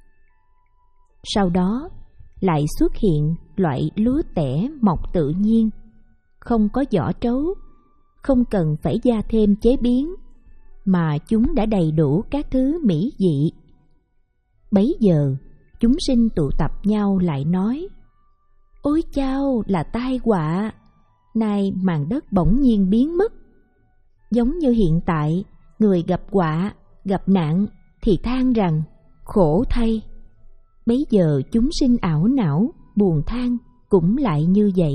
Sau đó lại xuất hiện loại lúa tẻ mọc tự nhiên, không có vỏ trấu, không cần phải gia thêm chế biến, mà chúng đã đầy đủ các thứ mỹ vị. Bấy giờ chúng sinh tụ tập nhau lại nói: ôi chao, là tai họa, nay màn đất bỗng nhiên biến mất. Giống như hiện tại người gặp họa, gặp nạn thì than rằng khổ thay. Bấy giờ chúng sinh ảo não, buồn than cũng lại như vậy.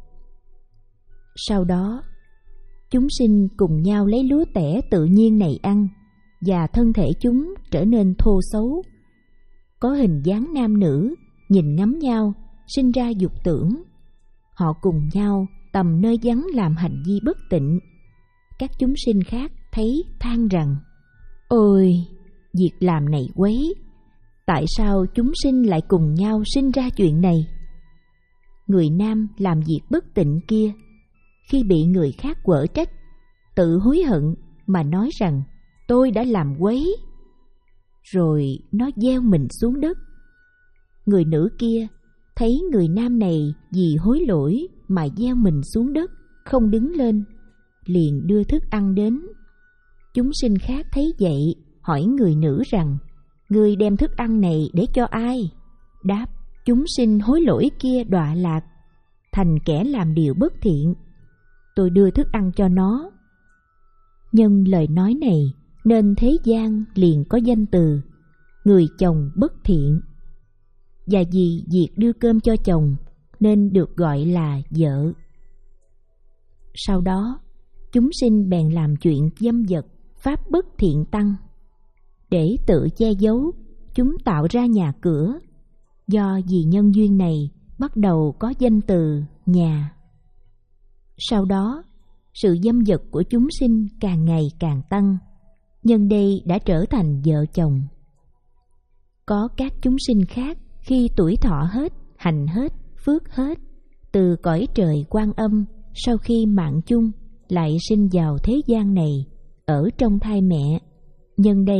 Sau đó chúng sinh cùng nhau lấy lúa tẻ tự nhiên này ăn, và thân thể chúng trở nên thô xấu, có hình dáng nam nữ, nhìn ngắm nhau, sinh ra dục tưởng. Họ cùng nhau tầm nơi vắng làm hành vi bất tịnh. Các chúng sinh khác thấy than rằng: ôi, việc làm này quấy, tại sao chúng sinh lại cùng nhau sinh ra chuyện này? Người nam làm việc bất tịnh kia, khi bị người khác quở trách, tự hối hận mà nói rằng tôi đã làm quấy, rồi nó gieo mình xuống đất. Người nữ kia thấy người nam này vì hối lỗi mà gieo mình xuống đất, không đứng lên, liền đưa thức ăn đến. Chúng sinh khác thấy vậy, hỏi người nữ rằng: ngươi đem thức ăn này để cho ai? Đáp: chúng sinh hối lỗi kia đọa lạc, thành kẻ làm điều bất thiện, tôi đưa thức ăn cho nó. Nhân lời nói này nên thế gian liền có danh từ người chồng bất thiện, và vì việc đưa cơm cho chồng nên được gọi là vợ. Sau đó chúng sinh bèn làm chuyện dâm dật, pháp bất thiện tăng. Để tự che giấu, chúng tạo ra nhà cửa. Do vì nhân duyên này bắt đầu có danh từ nhà. Sau đó sự dâm dật của chúng sinh càng ngày càng tăng, nhân đây đã trở thành vợ chồng. Có các chúng sinh khác khi tuổi thọ hết, hành hết, phước hết, từ cõi trời Quan Âm sau khi mạng chung lại sinh vào thế gian này, ở trong thai mẹ. Nhân đây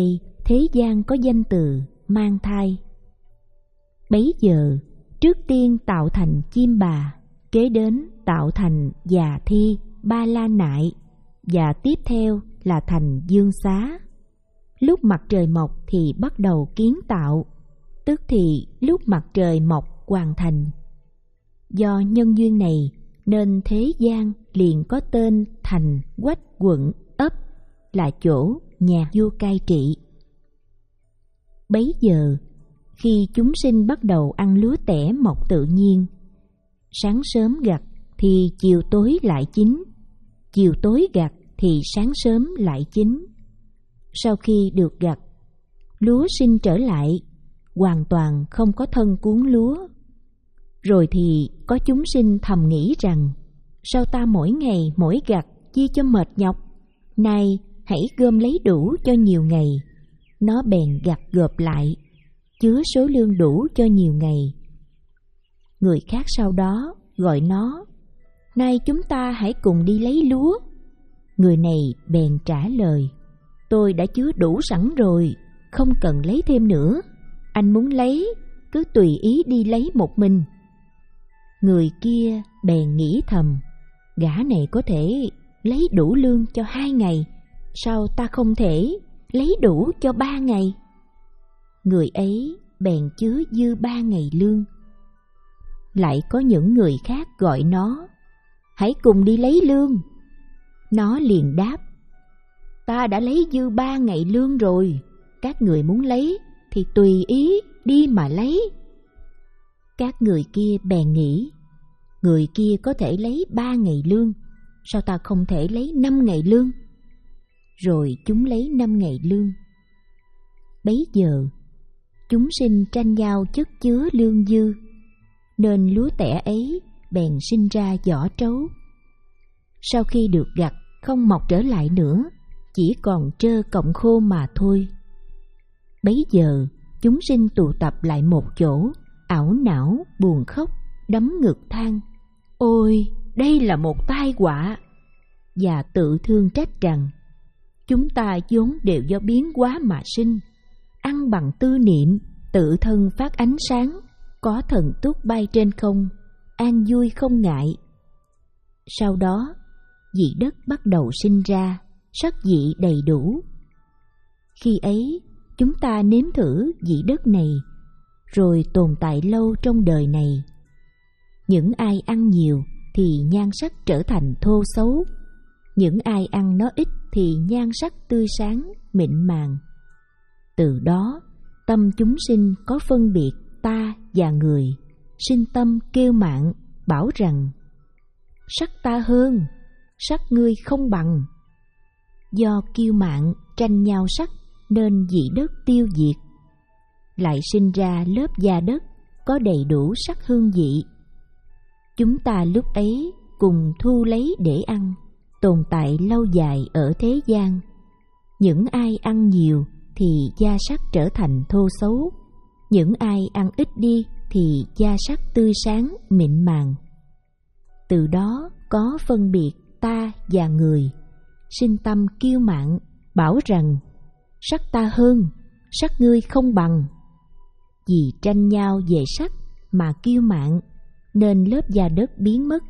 thế gian có danh từ mang thai. Bấy giờ, trước tiên tạo thành chim bà, kế đến tạo thành già thi, ba la nại, và tiếp theo là thành dương xá. Lúc mặt trời mọc thì bắt đầu kiến tạo, tức thì lúc mặt trời mọc hoàn thành. Do nhân duyên này nên thế gian liền có tên thành, quách, quận, ấp, là chỗ nhà vua cai trị. Bấy giờ, khi chúng sinh bắt đầu ăn lúa tẻ mọc tự nhiên, sáng sớm gặt thì chiều tối lại chín, chiều tối gặt thì sáng sớm lại chín. Sau khi được gặt, lúa sinh trở lại, hoàn toàn không có thân cuốn lúa. Rồi thì có chúng sinh thầm nghĩ rằng, sao ta mỗi ngày mỗi gặt chi cho mệt nhọc, nay hãy gom lấy đủ cho nhiều ngày. Nó bèn gặt gộp lại, chứa số lương đủ cho nhiều ngày. Người khác sau đó gọi nó, nay chúng ta hãy cùng đi lấy lúa. Người này bèn trả lời, tôi đã chứa đủ sẵn rồi, không cần lấy thêm nữa. Anh muốn lấy, cứ tùy ý đi lấy một mình. Người kia bèn nghĩ thầm, gã này có thể lấy đủ lương cho hai ngày, sao ta không thể lấy đủ cho ba ngày? Người ấy bèn chứa dư ba ngày lương. Lại có những người khác gọi nó, hãy cùng đi lấy lương. Nó liền đáp, ta đã lấy dư ba ngày lương rồi, các người muốn lấy thì tùy ý đi mà lấy. Các người kia bèn nghĩ, người kia có thể lấy ba ngày lương, sao ta không thể lấy năm ngày lương? Rồi chúng lấy năm ngày lương. Bấy giờ, chúng sinh tranh nhau chất chứa lương dư, nên lúa tẻ ấy bèn sinh ra vỏ trấu. Sau khi được gặt, không mọc trở lại nữa, chỉ còn trơ cọng khô mà thôi. Bấy giờ, chúng sinh tụ tập lại một chỗ, ảo não, buồn khóc, đấm ngực than, ôi, đây là một tai họa, và tự thương trách rằng, chúng ta vốn đều do biến hóa mà sinh, ăn bằng tư niệm, tự thân phát ánh sáng, có thần túc bay trên không, an vui không ngại. Sau đó, vị đất bắt đầu sinh ra, sắc vị đầy đủ. Khi ấy, chúng ta nếm thử vị đất này, rồi tồn tại lâu trong đời này. Những ai ăn nhiều thì nhan sắc trở thành thô xấu, những ai ăn nó ít thì nhan sắc tươi sáng, mịn màng. Từ đó, tâm chúng sinh có phân biệt ta và người, sinh tâm kêu mạng, bảo rằng, sắc ta hơn, sắc ngươi không bằng. Do kiêu mạn tranh nhau sắc nên vị đất tiêu diệt. Lại sinh ra lớp da đất có đầy đủ sắc hương vị. Chúng ta lúc ấy cùng thu lấy để ăn, tồn tại lâu dài ở thế gian. Những ai ăn nhiều thì da sắc trở thành thô xấu, những ai ăn ít đi thì da sắc tươi sáng, mịn màng. Từ đó có phân biệt ta và người, sinh tâm kiêu mạn, bảo rằng, sắc ta hơn, sắc ngươi không bằng. Vì tranh nhau về sắc mà kiêu mạn, nên lớp da đất biến mất,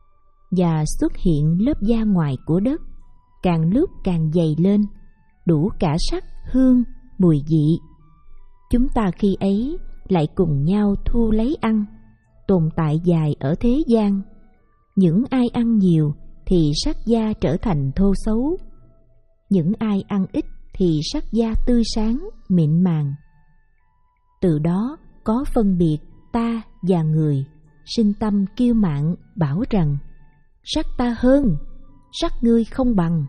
và xuất hiện lớp da ngoài của đất, càng lúc càng dày lên, đủ cả sắc, hương, mùi vị. Chúng ta khi ấy lại cùng nhau thu lấy ăn, tồn tại dài ở thế gian. Những ai ăn nhiều thì sắc da trở thành thô xấu, những ai ăn ít thì sắc da tươi sáng, mịn màng. Từ đó có phân biệt ta và người, sinh tâm kiêu mạn, bảo rằng, sắc ta hơn, sắc ngươi không bằng.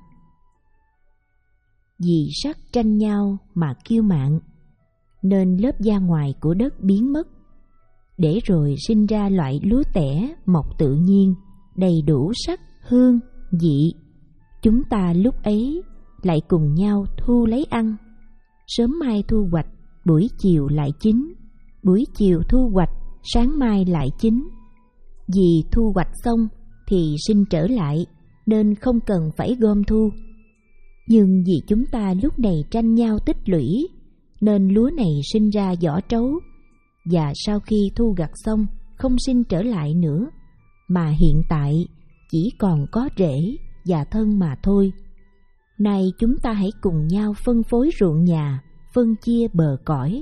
Vì sắc tranh nhau mà kiêu mạn, nên lớp da ngoài của đất biến mất, để rồi sinh ra loại lúa tẻ mọc tự nhiên, đầy đủ sắc, hương, vị. Chúng ta lúc ấy lại cùng nhau thu lấy ăn. Sớm mai thu hoạch, buổi chiều lại chín, buổi chiều thu hoạch, sáng mai lại chín. Vì thu hoạch xong thì sinh trở lại, nên không cần phải gom thu. Nhưng vì chúng ta lúc này tranh nhau tích lũy, nên lúa này sinh ra vỏ trấu, và sau khi thu gặt xong không sinh trở lại nữa, mà hiện tại chỉ còn có rễ và thân mà thôi. Nay chúng ta hãy cùng nhau phân phối ruộng nhà, phân chia bờ cõi.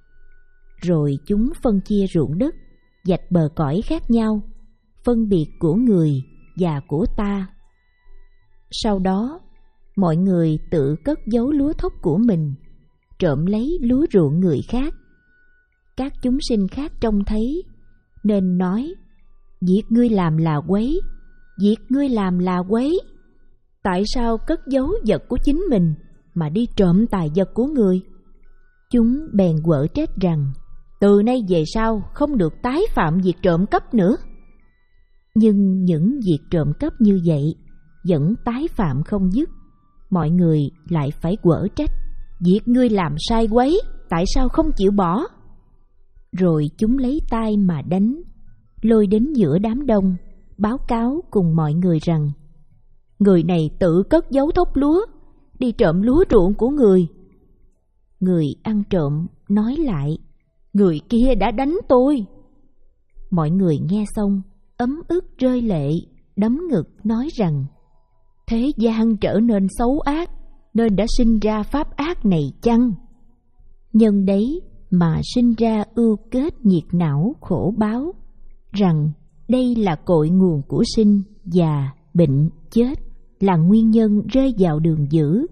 Rồi chúng phân chia ruộng đất, vạch bờ cõi khác nhau, phân biệt của người và của ta. Sau đó, mọi người tự cất giấu lúa thóc của mình, trộm lấy lúa ruộng người khác. Các chúng sinh khác trông thấy, nên nói: việc ngươi làm là quấy, việc ngươi làm là quấy. Tại sao cất giấu vật của chính mình mà đi trộm tài vật của người? Chúng bèn quở trách rằng: từ nay về sau không được tái phạm việc trộm cắp nữa. Nhưng những việc trộm cắp như vậy vẫn tái phạm không dứt. Mọi người lại phải quở trách: việc ngươi làm sai quấy, tại sao không chịu bỏ? Rồi chúng lấy tay mà đánh, lôi đến giữa đám đông, báo cáo cùng mọi người rằng: người này tự cất giấu thóc lúa, đi trộm lúa ruộng của người. Người ăn trộm nói lại: người kia đã đánh tôi. Mọi người nghe xong ấm ức rơi lệ, đấm ngực nói rằng: thế gian trở nên xấu ác, nên đã sinh ra pháp ác này chăng? Nhân đấy mà sinh ra ưu kết nhiệt não khổ báo, rằng đây là cội nguồn của sinh, già, bệnh, chết, là nguyên nhân rơi vào đường dữ.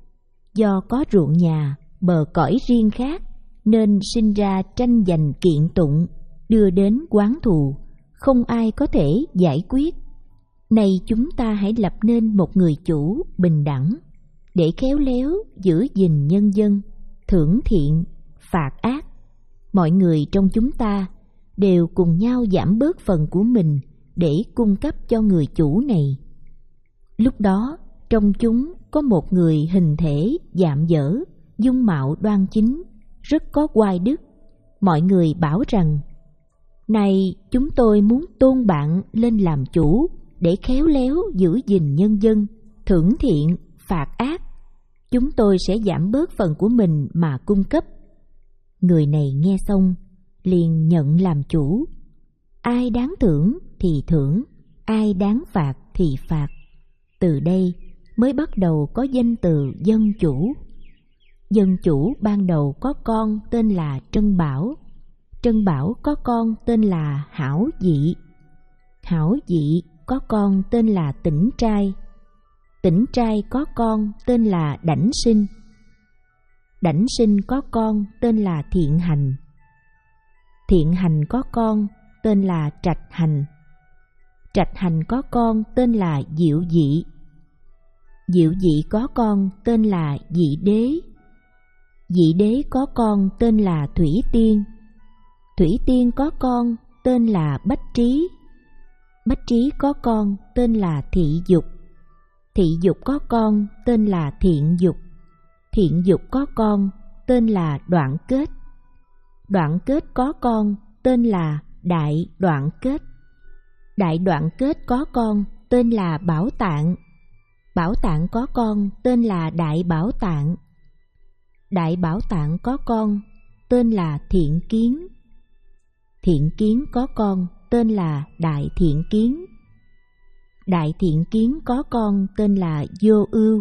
Do có ruộng nhà, bờ cõi riêng khác, nên sinh ra tranh giành kiện tụng, đưa đến oán thù, không ai có thể giải quyết. Này chúng ta hãy lập nên một người chủ bình đẳng, để khéo léo giữ gìn nhân dân, thưởng thiện, phạt ác. Mọi người trong chúng ta đều cùng nhau giảm bớt phần của mình để cung cấp cho người chủ này. Lúc đó trong chúng có một người hình thể dạm dở, dung mạo đoan chính, rất có oai đức. Mọi người bảo rằng: này chúng tôi muốn tôn bạn lên làm chủ, để khéo léo giữ gìn nhân dân, thưởng thiện, phạt ác. Chúng tôi sẽ giảm bớt phần của mình mà cung cấp. Người này nghe xong liền nhận làm chủ. Ai đáng thưởng thì thưởng, ai đáng phạt thì phạt. Từ đây mới bắt đầu có danh từ dân chủ. Dân chủ ban đầu có con tên là Trân Bảo. Trân Bảo có con tên là Hảo Dị. Hảo Dị có con tên là Tĩnh Trai. Tĩnh Trai có con tên là Đảnh Sinh. Đảnh Sinh có con tên là Thiện Hành. Thiện Hành có con tên là Trạch Hành. Trạch Hành có con tên là Diệu Dị. Diệu Dị có con tên là Dị Đế. Dị Đế có con tên là Thủy Tiên. Thủy Tiên có con tên là Bách Trí. Bách Trí có con tên là Thị Dục. Thị Dục có con tên là Thiện Dục. Thiện Dục có con tên là Đoạn Kết. Đoạn Kết có con tên là Đại Đoạn Kết. Đại Đoạn Kết có con tên là Bảo Tạng. Bảo Tạng có con tên là Đại Bảo Tạng. Đại Bảo Tạng có con tên là Thiện Kiến. Thiện Kiến có con tên là Đại Thiện Kiến. Đại Thiện Kiến có con tên là Vô Ưu.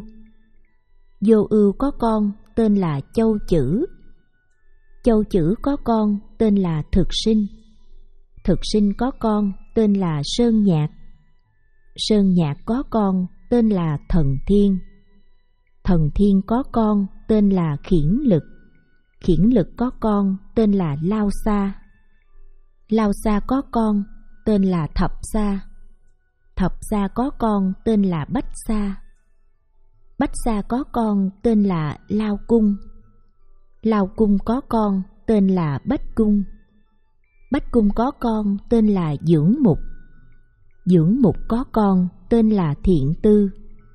Vô Ưu có con tên là Châu Chữ. Châu Chữ có con tên là Thực Sinh. Thực Sinh có con tên là Sơn Nhạc. Sơn Nhạc có con tên là Thần Thiên. Thần Thiên có con tên là Khiển Lực. Khiển Lực có con tên là Lao Sa. Lao Sa có con tên là Thập Sa. Thập Sa có con tên là Bách Sa. Bách Sa có con tên là Lao Cung. Lao Cung có con tên là Bách Cung. Bách Cung có con tên là Dưỡng Mục. Dưỡng Mục có con tên là Thiện Tư.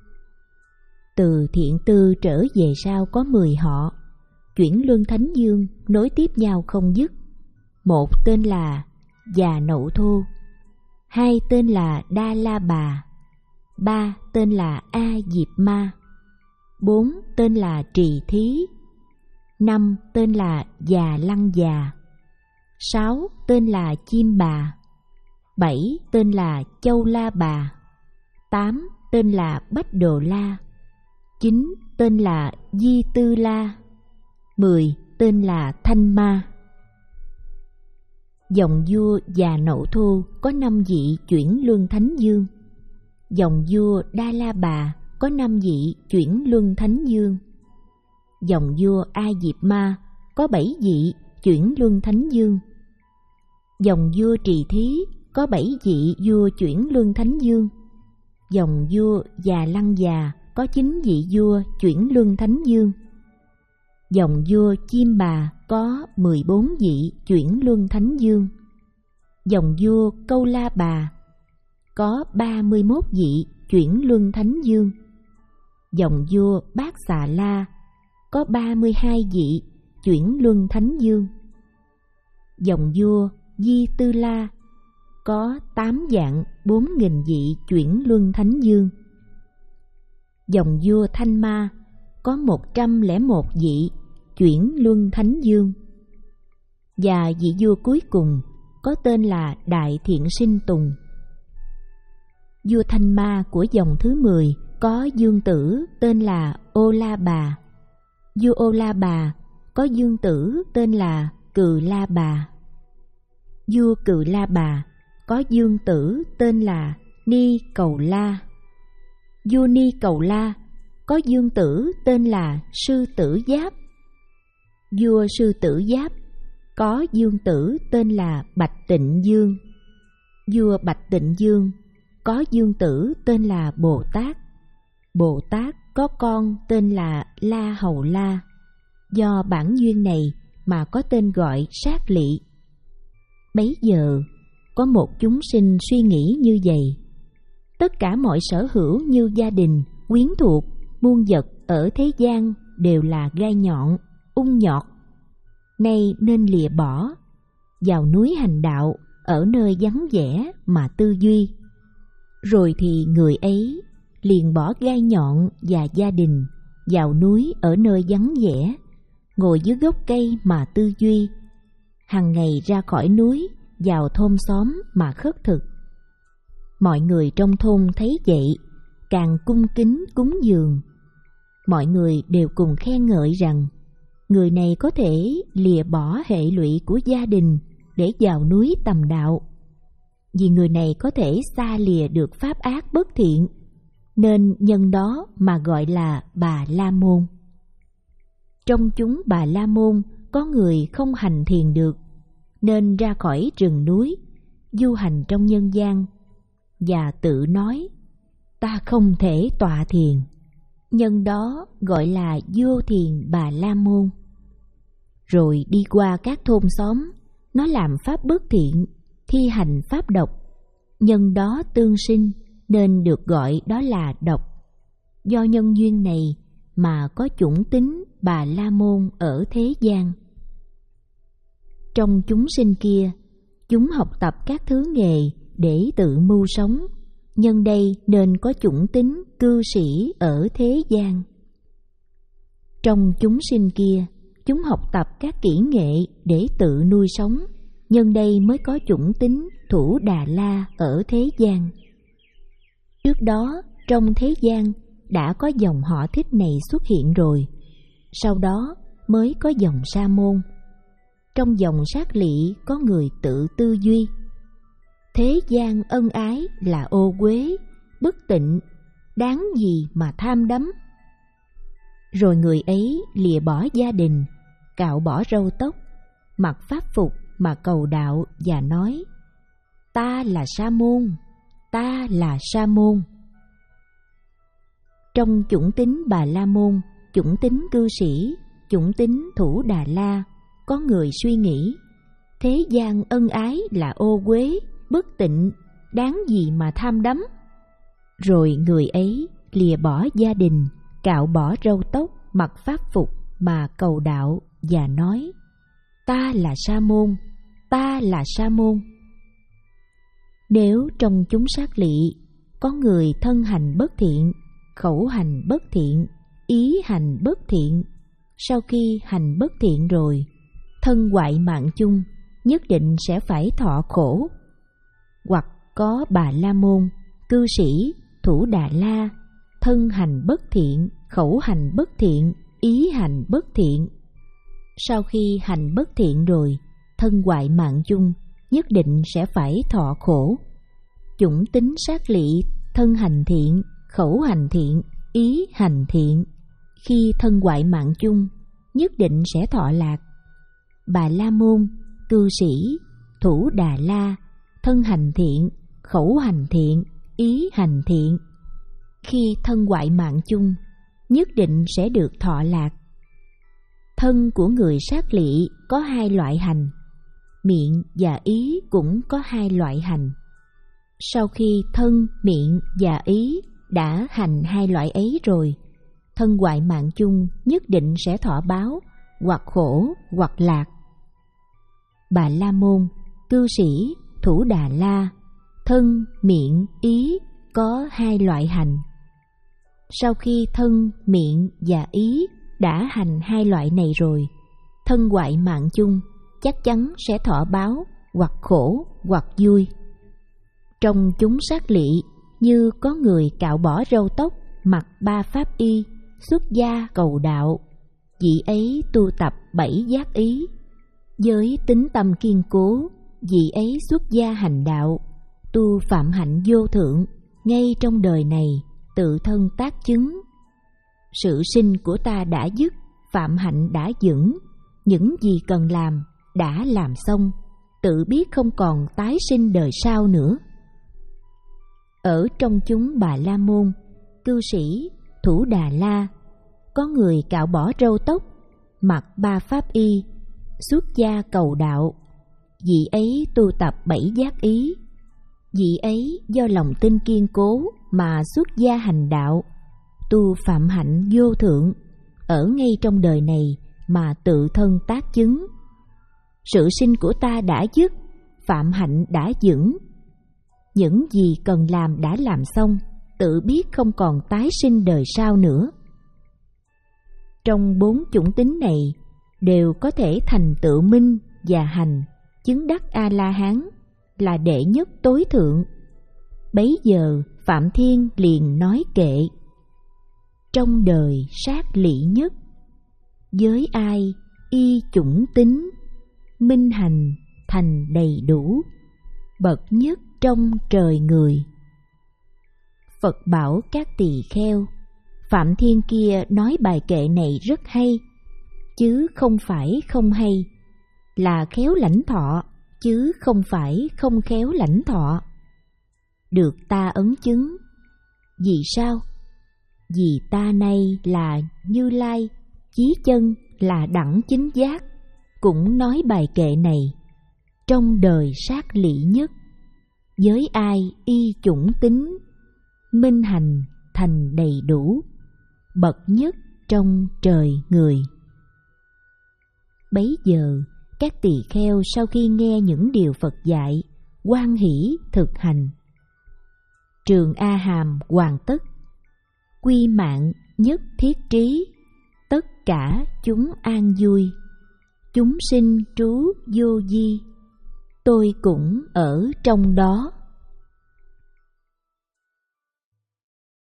Từ Thiện Tư trở về sau có mười họ, chuyển luân thánh dương nối tiếp nhau không dứt. Một tên là Già Nậu Thô, hai tên là Đa La Bà, ba tên là A Diệp Ma, Bốn tên là Trì Thí. Năm tên là Già Lăng Già. Sáu tên là Chim Bà. Bảy tên là Châu La Bà. Tám tên là Bách Đồ La. Chín tên là Di Tư La. Mười tên là Thanh Ma. Dòng vua Già Nậu Thô có năm vị chuyển luân thánh dương. Dòng vua Đa La Bà có năm vị chuyển luân thánh dương. Dòng vua A Diệp Ma có bảy vị chuyển luân thánh dương. Dòng vua Trì Thí có bảy vị vua chuyển luân thánh dương. Dòng vua Già Lăng Già có chín vị vua chuyển luân thánh dương. Dòng vua Chim Bà có mười bốn vị chuyển luân thánh dương. Dòng vua Câu La Bà có ba mươi mốt vị chuyển luân thánh dương. Dòng vua Bát Xà La có ba mươi hai vị chuyển luân thánh dương. Dòng vua Di Tư La có tám vạn bốn nghìn vị chuyển luân thánh dương. Dòng vua Thanh Ma có một trăm lẻ một vị chuyển luân thánh dương. Và vị vua cuối cùng có tên là Đại Thiện Sinh Tùng. Vua Thanh Ma của dòng thứ mười có dương tử tên là Ô La Bà. Vua Ô La Bà có dương tử tên là Cừ La Bà. Vua Cừ La Bà có dương tử tên là Ni Cầu La. Vua Ni Cầu La có dương tử tên là Sư Tử Giáp. Vua Sư Tử Giáp có dương tử tên là Bạch Tịnh Dương. Vua Bạch Tịnh Dương có dương tử tên là Bồ Tát. Bồ Tát có con tên là La Hầu La. Do bản duyên này mà có tên gọi Sát Lị. Bấy giờ có một chúng sinh suy nghĩ như vậy: tất cả mọi sở hữu như gia đình, quyến thuộc, muôn vật ở thế gian đều là gai nhọn, ung nhọt. Nay nên lìa bỏ, vào núi hành đạo, ở nơi vắng vẻ mà tư duy. Rồi thì người ấy liền bỏ gai nhọn và gia đình, vào núi ở nơi vắng vẻ, ngồi dưới gốc cây mà tư duy. Hằng ngày ra khỏi núi, vào thôn xóm mà khất thực. Mọi người trong thôn thấy vậy, càng cung kính cúng dường. Mọi người đều cùng khen ngợi rằng người này có thể lìa bỏ hệ lụy của gia đình để vào núi tầm đạo. Vì người này có thể xa lìa được pháp ác bất thiện, nên nhân đó mà gọi là Bà La Môn. Trong chúng Bà La Môn có người không hành thiền được, nên ra khỏi rừng núi, du hành trong nhân gian, và tự nói: ta không thể tọa thiền. Nhân đó gọi là vô thiền Bà La Môn. Rồi đi qua các thôn xóm, nó làm pháp bất thiện, thi hành pháp độc. Nhân đó tương sinh nên được gọi đó là độc. Do nhân duyên này mà có chủng tính Bà La Môn ở thế gian. Trong chúng sinh kia, chúng học tập các thứ nghề để tự mưu sống, nhân đây nên có chủng tính cư sĩ ở thế gian. Trong chúng sinh kia, chúng học tập các kỹ nghệ để tự nuôi sống, nhân đây mới có chủng tính Thủ Đà La ở thế gian. Trước đó, trong thế gian đã có dòng họ Thích này xuất hiện rồi, sau đó mới có dòng Sa Môn. Trong dòng Sát Lị có người tự tư duy: thế gian ân ái là ô uế, bất tịnh, đáng gì mà tham đắm. Rồi người ấy lìa bỏ gia đình, cạo bỏ râu tóc, mặc pháp phục mà cầu đạo và nói: ta là Sa Môn, ta là Sa Môn. Trong chủng tính Bà La Môn, chủng tính cư sĩ, chủng tính Thủ Đà La, có người suy nghĩ: thế gian ân ái là ô uế, bất tịnh, đáng gì mà tham đắm. Rồi người ấy lìa bỏ gia đình, cạo bỏ râu tóc, mặc pháp phục mà cầu đạo và nói: ta là Sa Môn, ta là Sa Môn. Nếu trong chúng Sát Lị có người thân hành bất thiện, khẩu hành bất thiện, ý hành bất thiện. Sau khi hành bất thiện rồi, thân hoại mạng chung, nhất định sẽ phải thọ khổ. Hoặc có Bà La Môn, cư sĩ, thủ Đà La, thân hành bất thiện, khẩu hành bất thiện, ý hành bất thiện. Sau khi hành bất thiện rồi, thân hoại mạng chung, nhất định sẽ phải thọ khổ. Chủng tính sát lị, thân hành thiện, khẩu hành thiện, ý hành thiện. Khi thân hoại mạng chung, nhất định sẽ thọ lạc. Bà La Môn, cư sĩ, thủ Đà La, thân hành thiện, khẩu hành thiện, ý hành thiện. Khi thân hoại mạng chung, nhất định sẽ được thọ lạc. Thân của người sát lị có hai loại hành, miệng và ý cũng có hai loại hành. Sau khi thân, miệng và ý đã hành hai loại ấy rồi, thân hoại mạng chung nhất định sẽ thọ báo, hoặc khổ hoặc lạc. Bà La Môn, cư sĩ, thủ Đà La, thân, miệng, ý có hai loại hành. Sau khi thân, miệng và ý đã hành hai loại này rồi, thân hoại mạng chung chắc chắn sẽ thọ báo, hoặc khổ hoặc vui. Trong chúng sát lị, như có người cạo bỏ râu tóc, mặc ba pháp y, xuất gia cầu đạo, vị ấy tu tập bảy giác ý. Với tính tâm kiên cố, vị ấy xuất gia hành đạo, tu phạm hạnh vô thượng, ngay trong đời này tự thân tác chứng. Sự sinh của ta đã dứt, phạm hạnh đã vững, những gì cần làm đã làm xong, tự biết không còn tái sinh đời sau nữa. Ở trong chúng Bà La Môn, cư sĩ, thủ Đà La, có người cạo bỏ râu tóc, mặc ba pháp y, xuất gia cầu đạo, vị ấy tu tập bảy giác ý. Vị ấy do lòng tin kiên cố mà xuất gia hành đạo, tu phạm hạnh vô thượng, ở ngay trong đời này mà tự thân tác chứng. Sự sinh của ta đã dứt, phạm hạnh đã vững, những gì cần làm đã làm xong, tự biết không còn tái sinh đời sau nữa. Trong bốn chủng tính này đều có thể thành tựu minh và hành, chứng đắc A-la-hán, là đệ nhất tối thượng. Bấy giờ Phạm Thiên liền nói kệ: trong đời sát lị nhất, với ai y chủng tính, minh hành thành đầy đủ, bậc nhất trong trời người. Phật bảo các tỳ kheo, Phạm Thiên kia nói bài kệ này rất hay, chứ không phải không hay, là khéo lãnh thọ, chứ không phải không khéo lãnh thọ. Được ta ấn chứng. Vì sao? Vì ta nay là Như Lai, chí chân là đẳng chính giác, cũng nói bài kệ này: trong đời sát lị nhất, với ai y chủng tính, minh hành thành đầy đủ, bậc nhất trong trời người. Bấy giờ các tỳ kheo sau khi nghe những điều Phật dạy, hoan hỷ thực hành. Trường A Hàm hoàn tất. Quy mạng nhất thiết trí, tất cả chúng an vui. Chúng sinh trú vô vi, tôi cũng ở trong đó.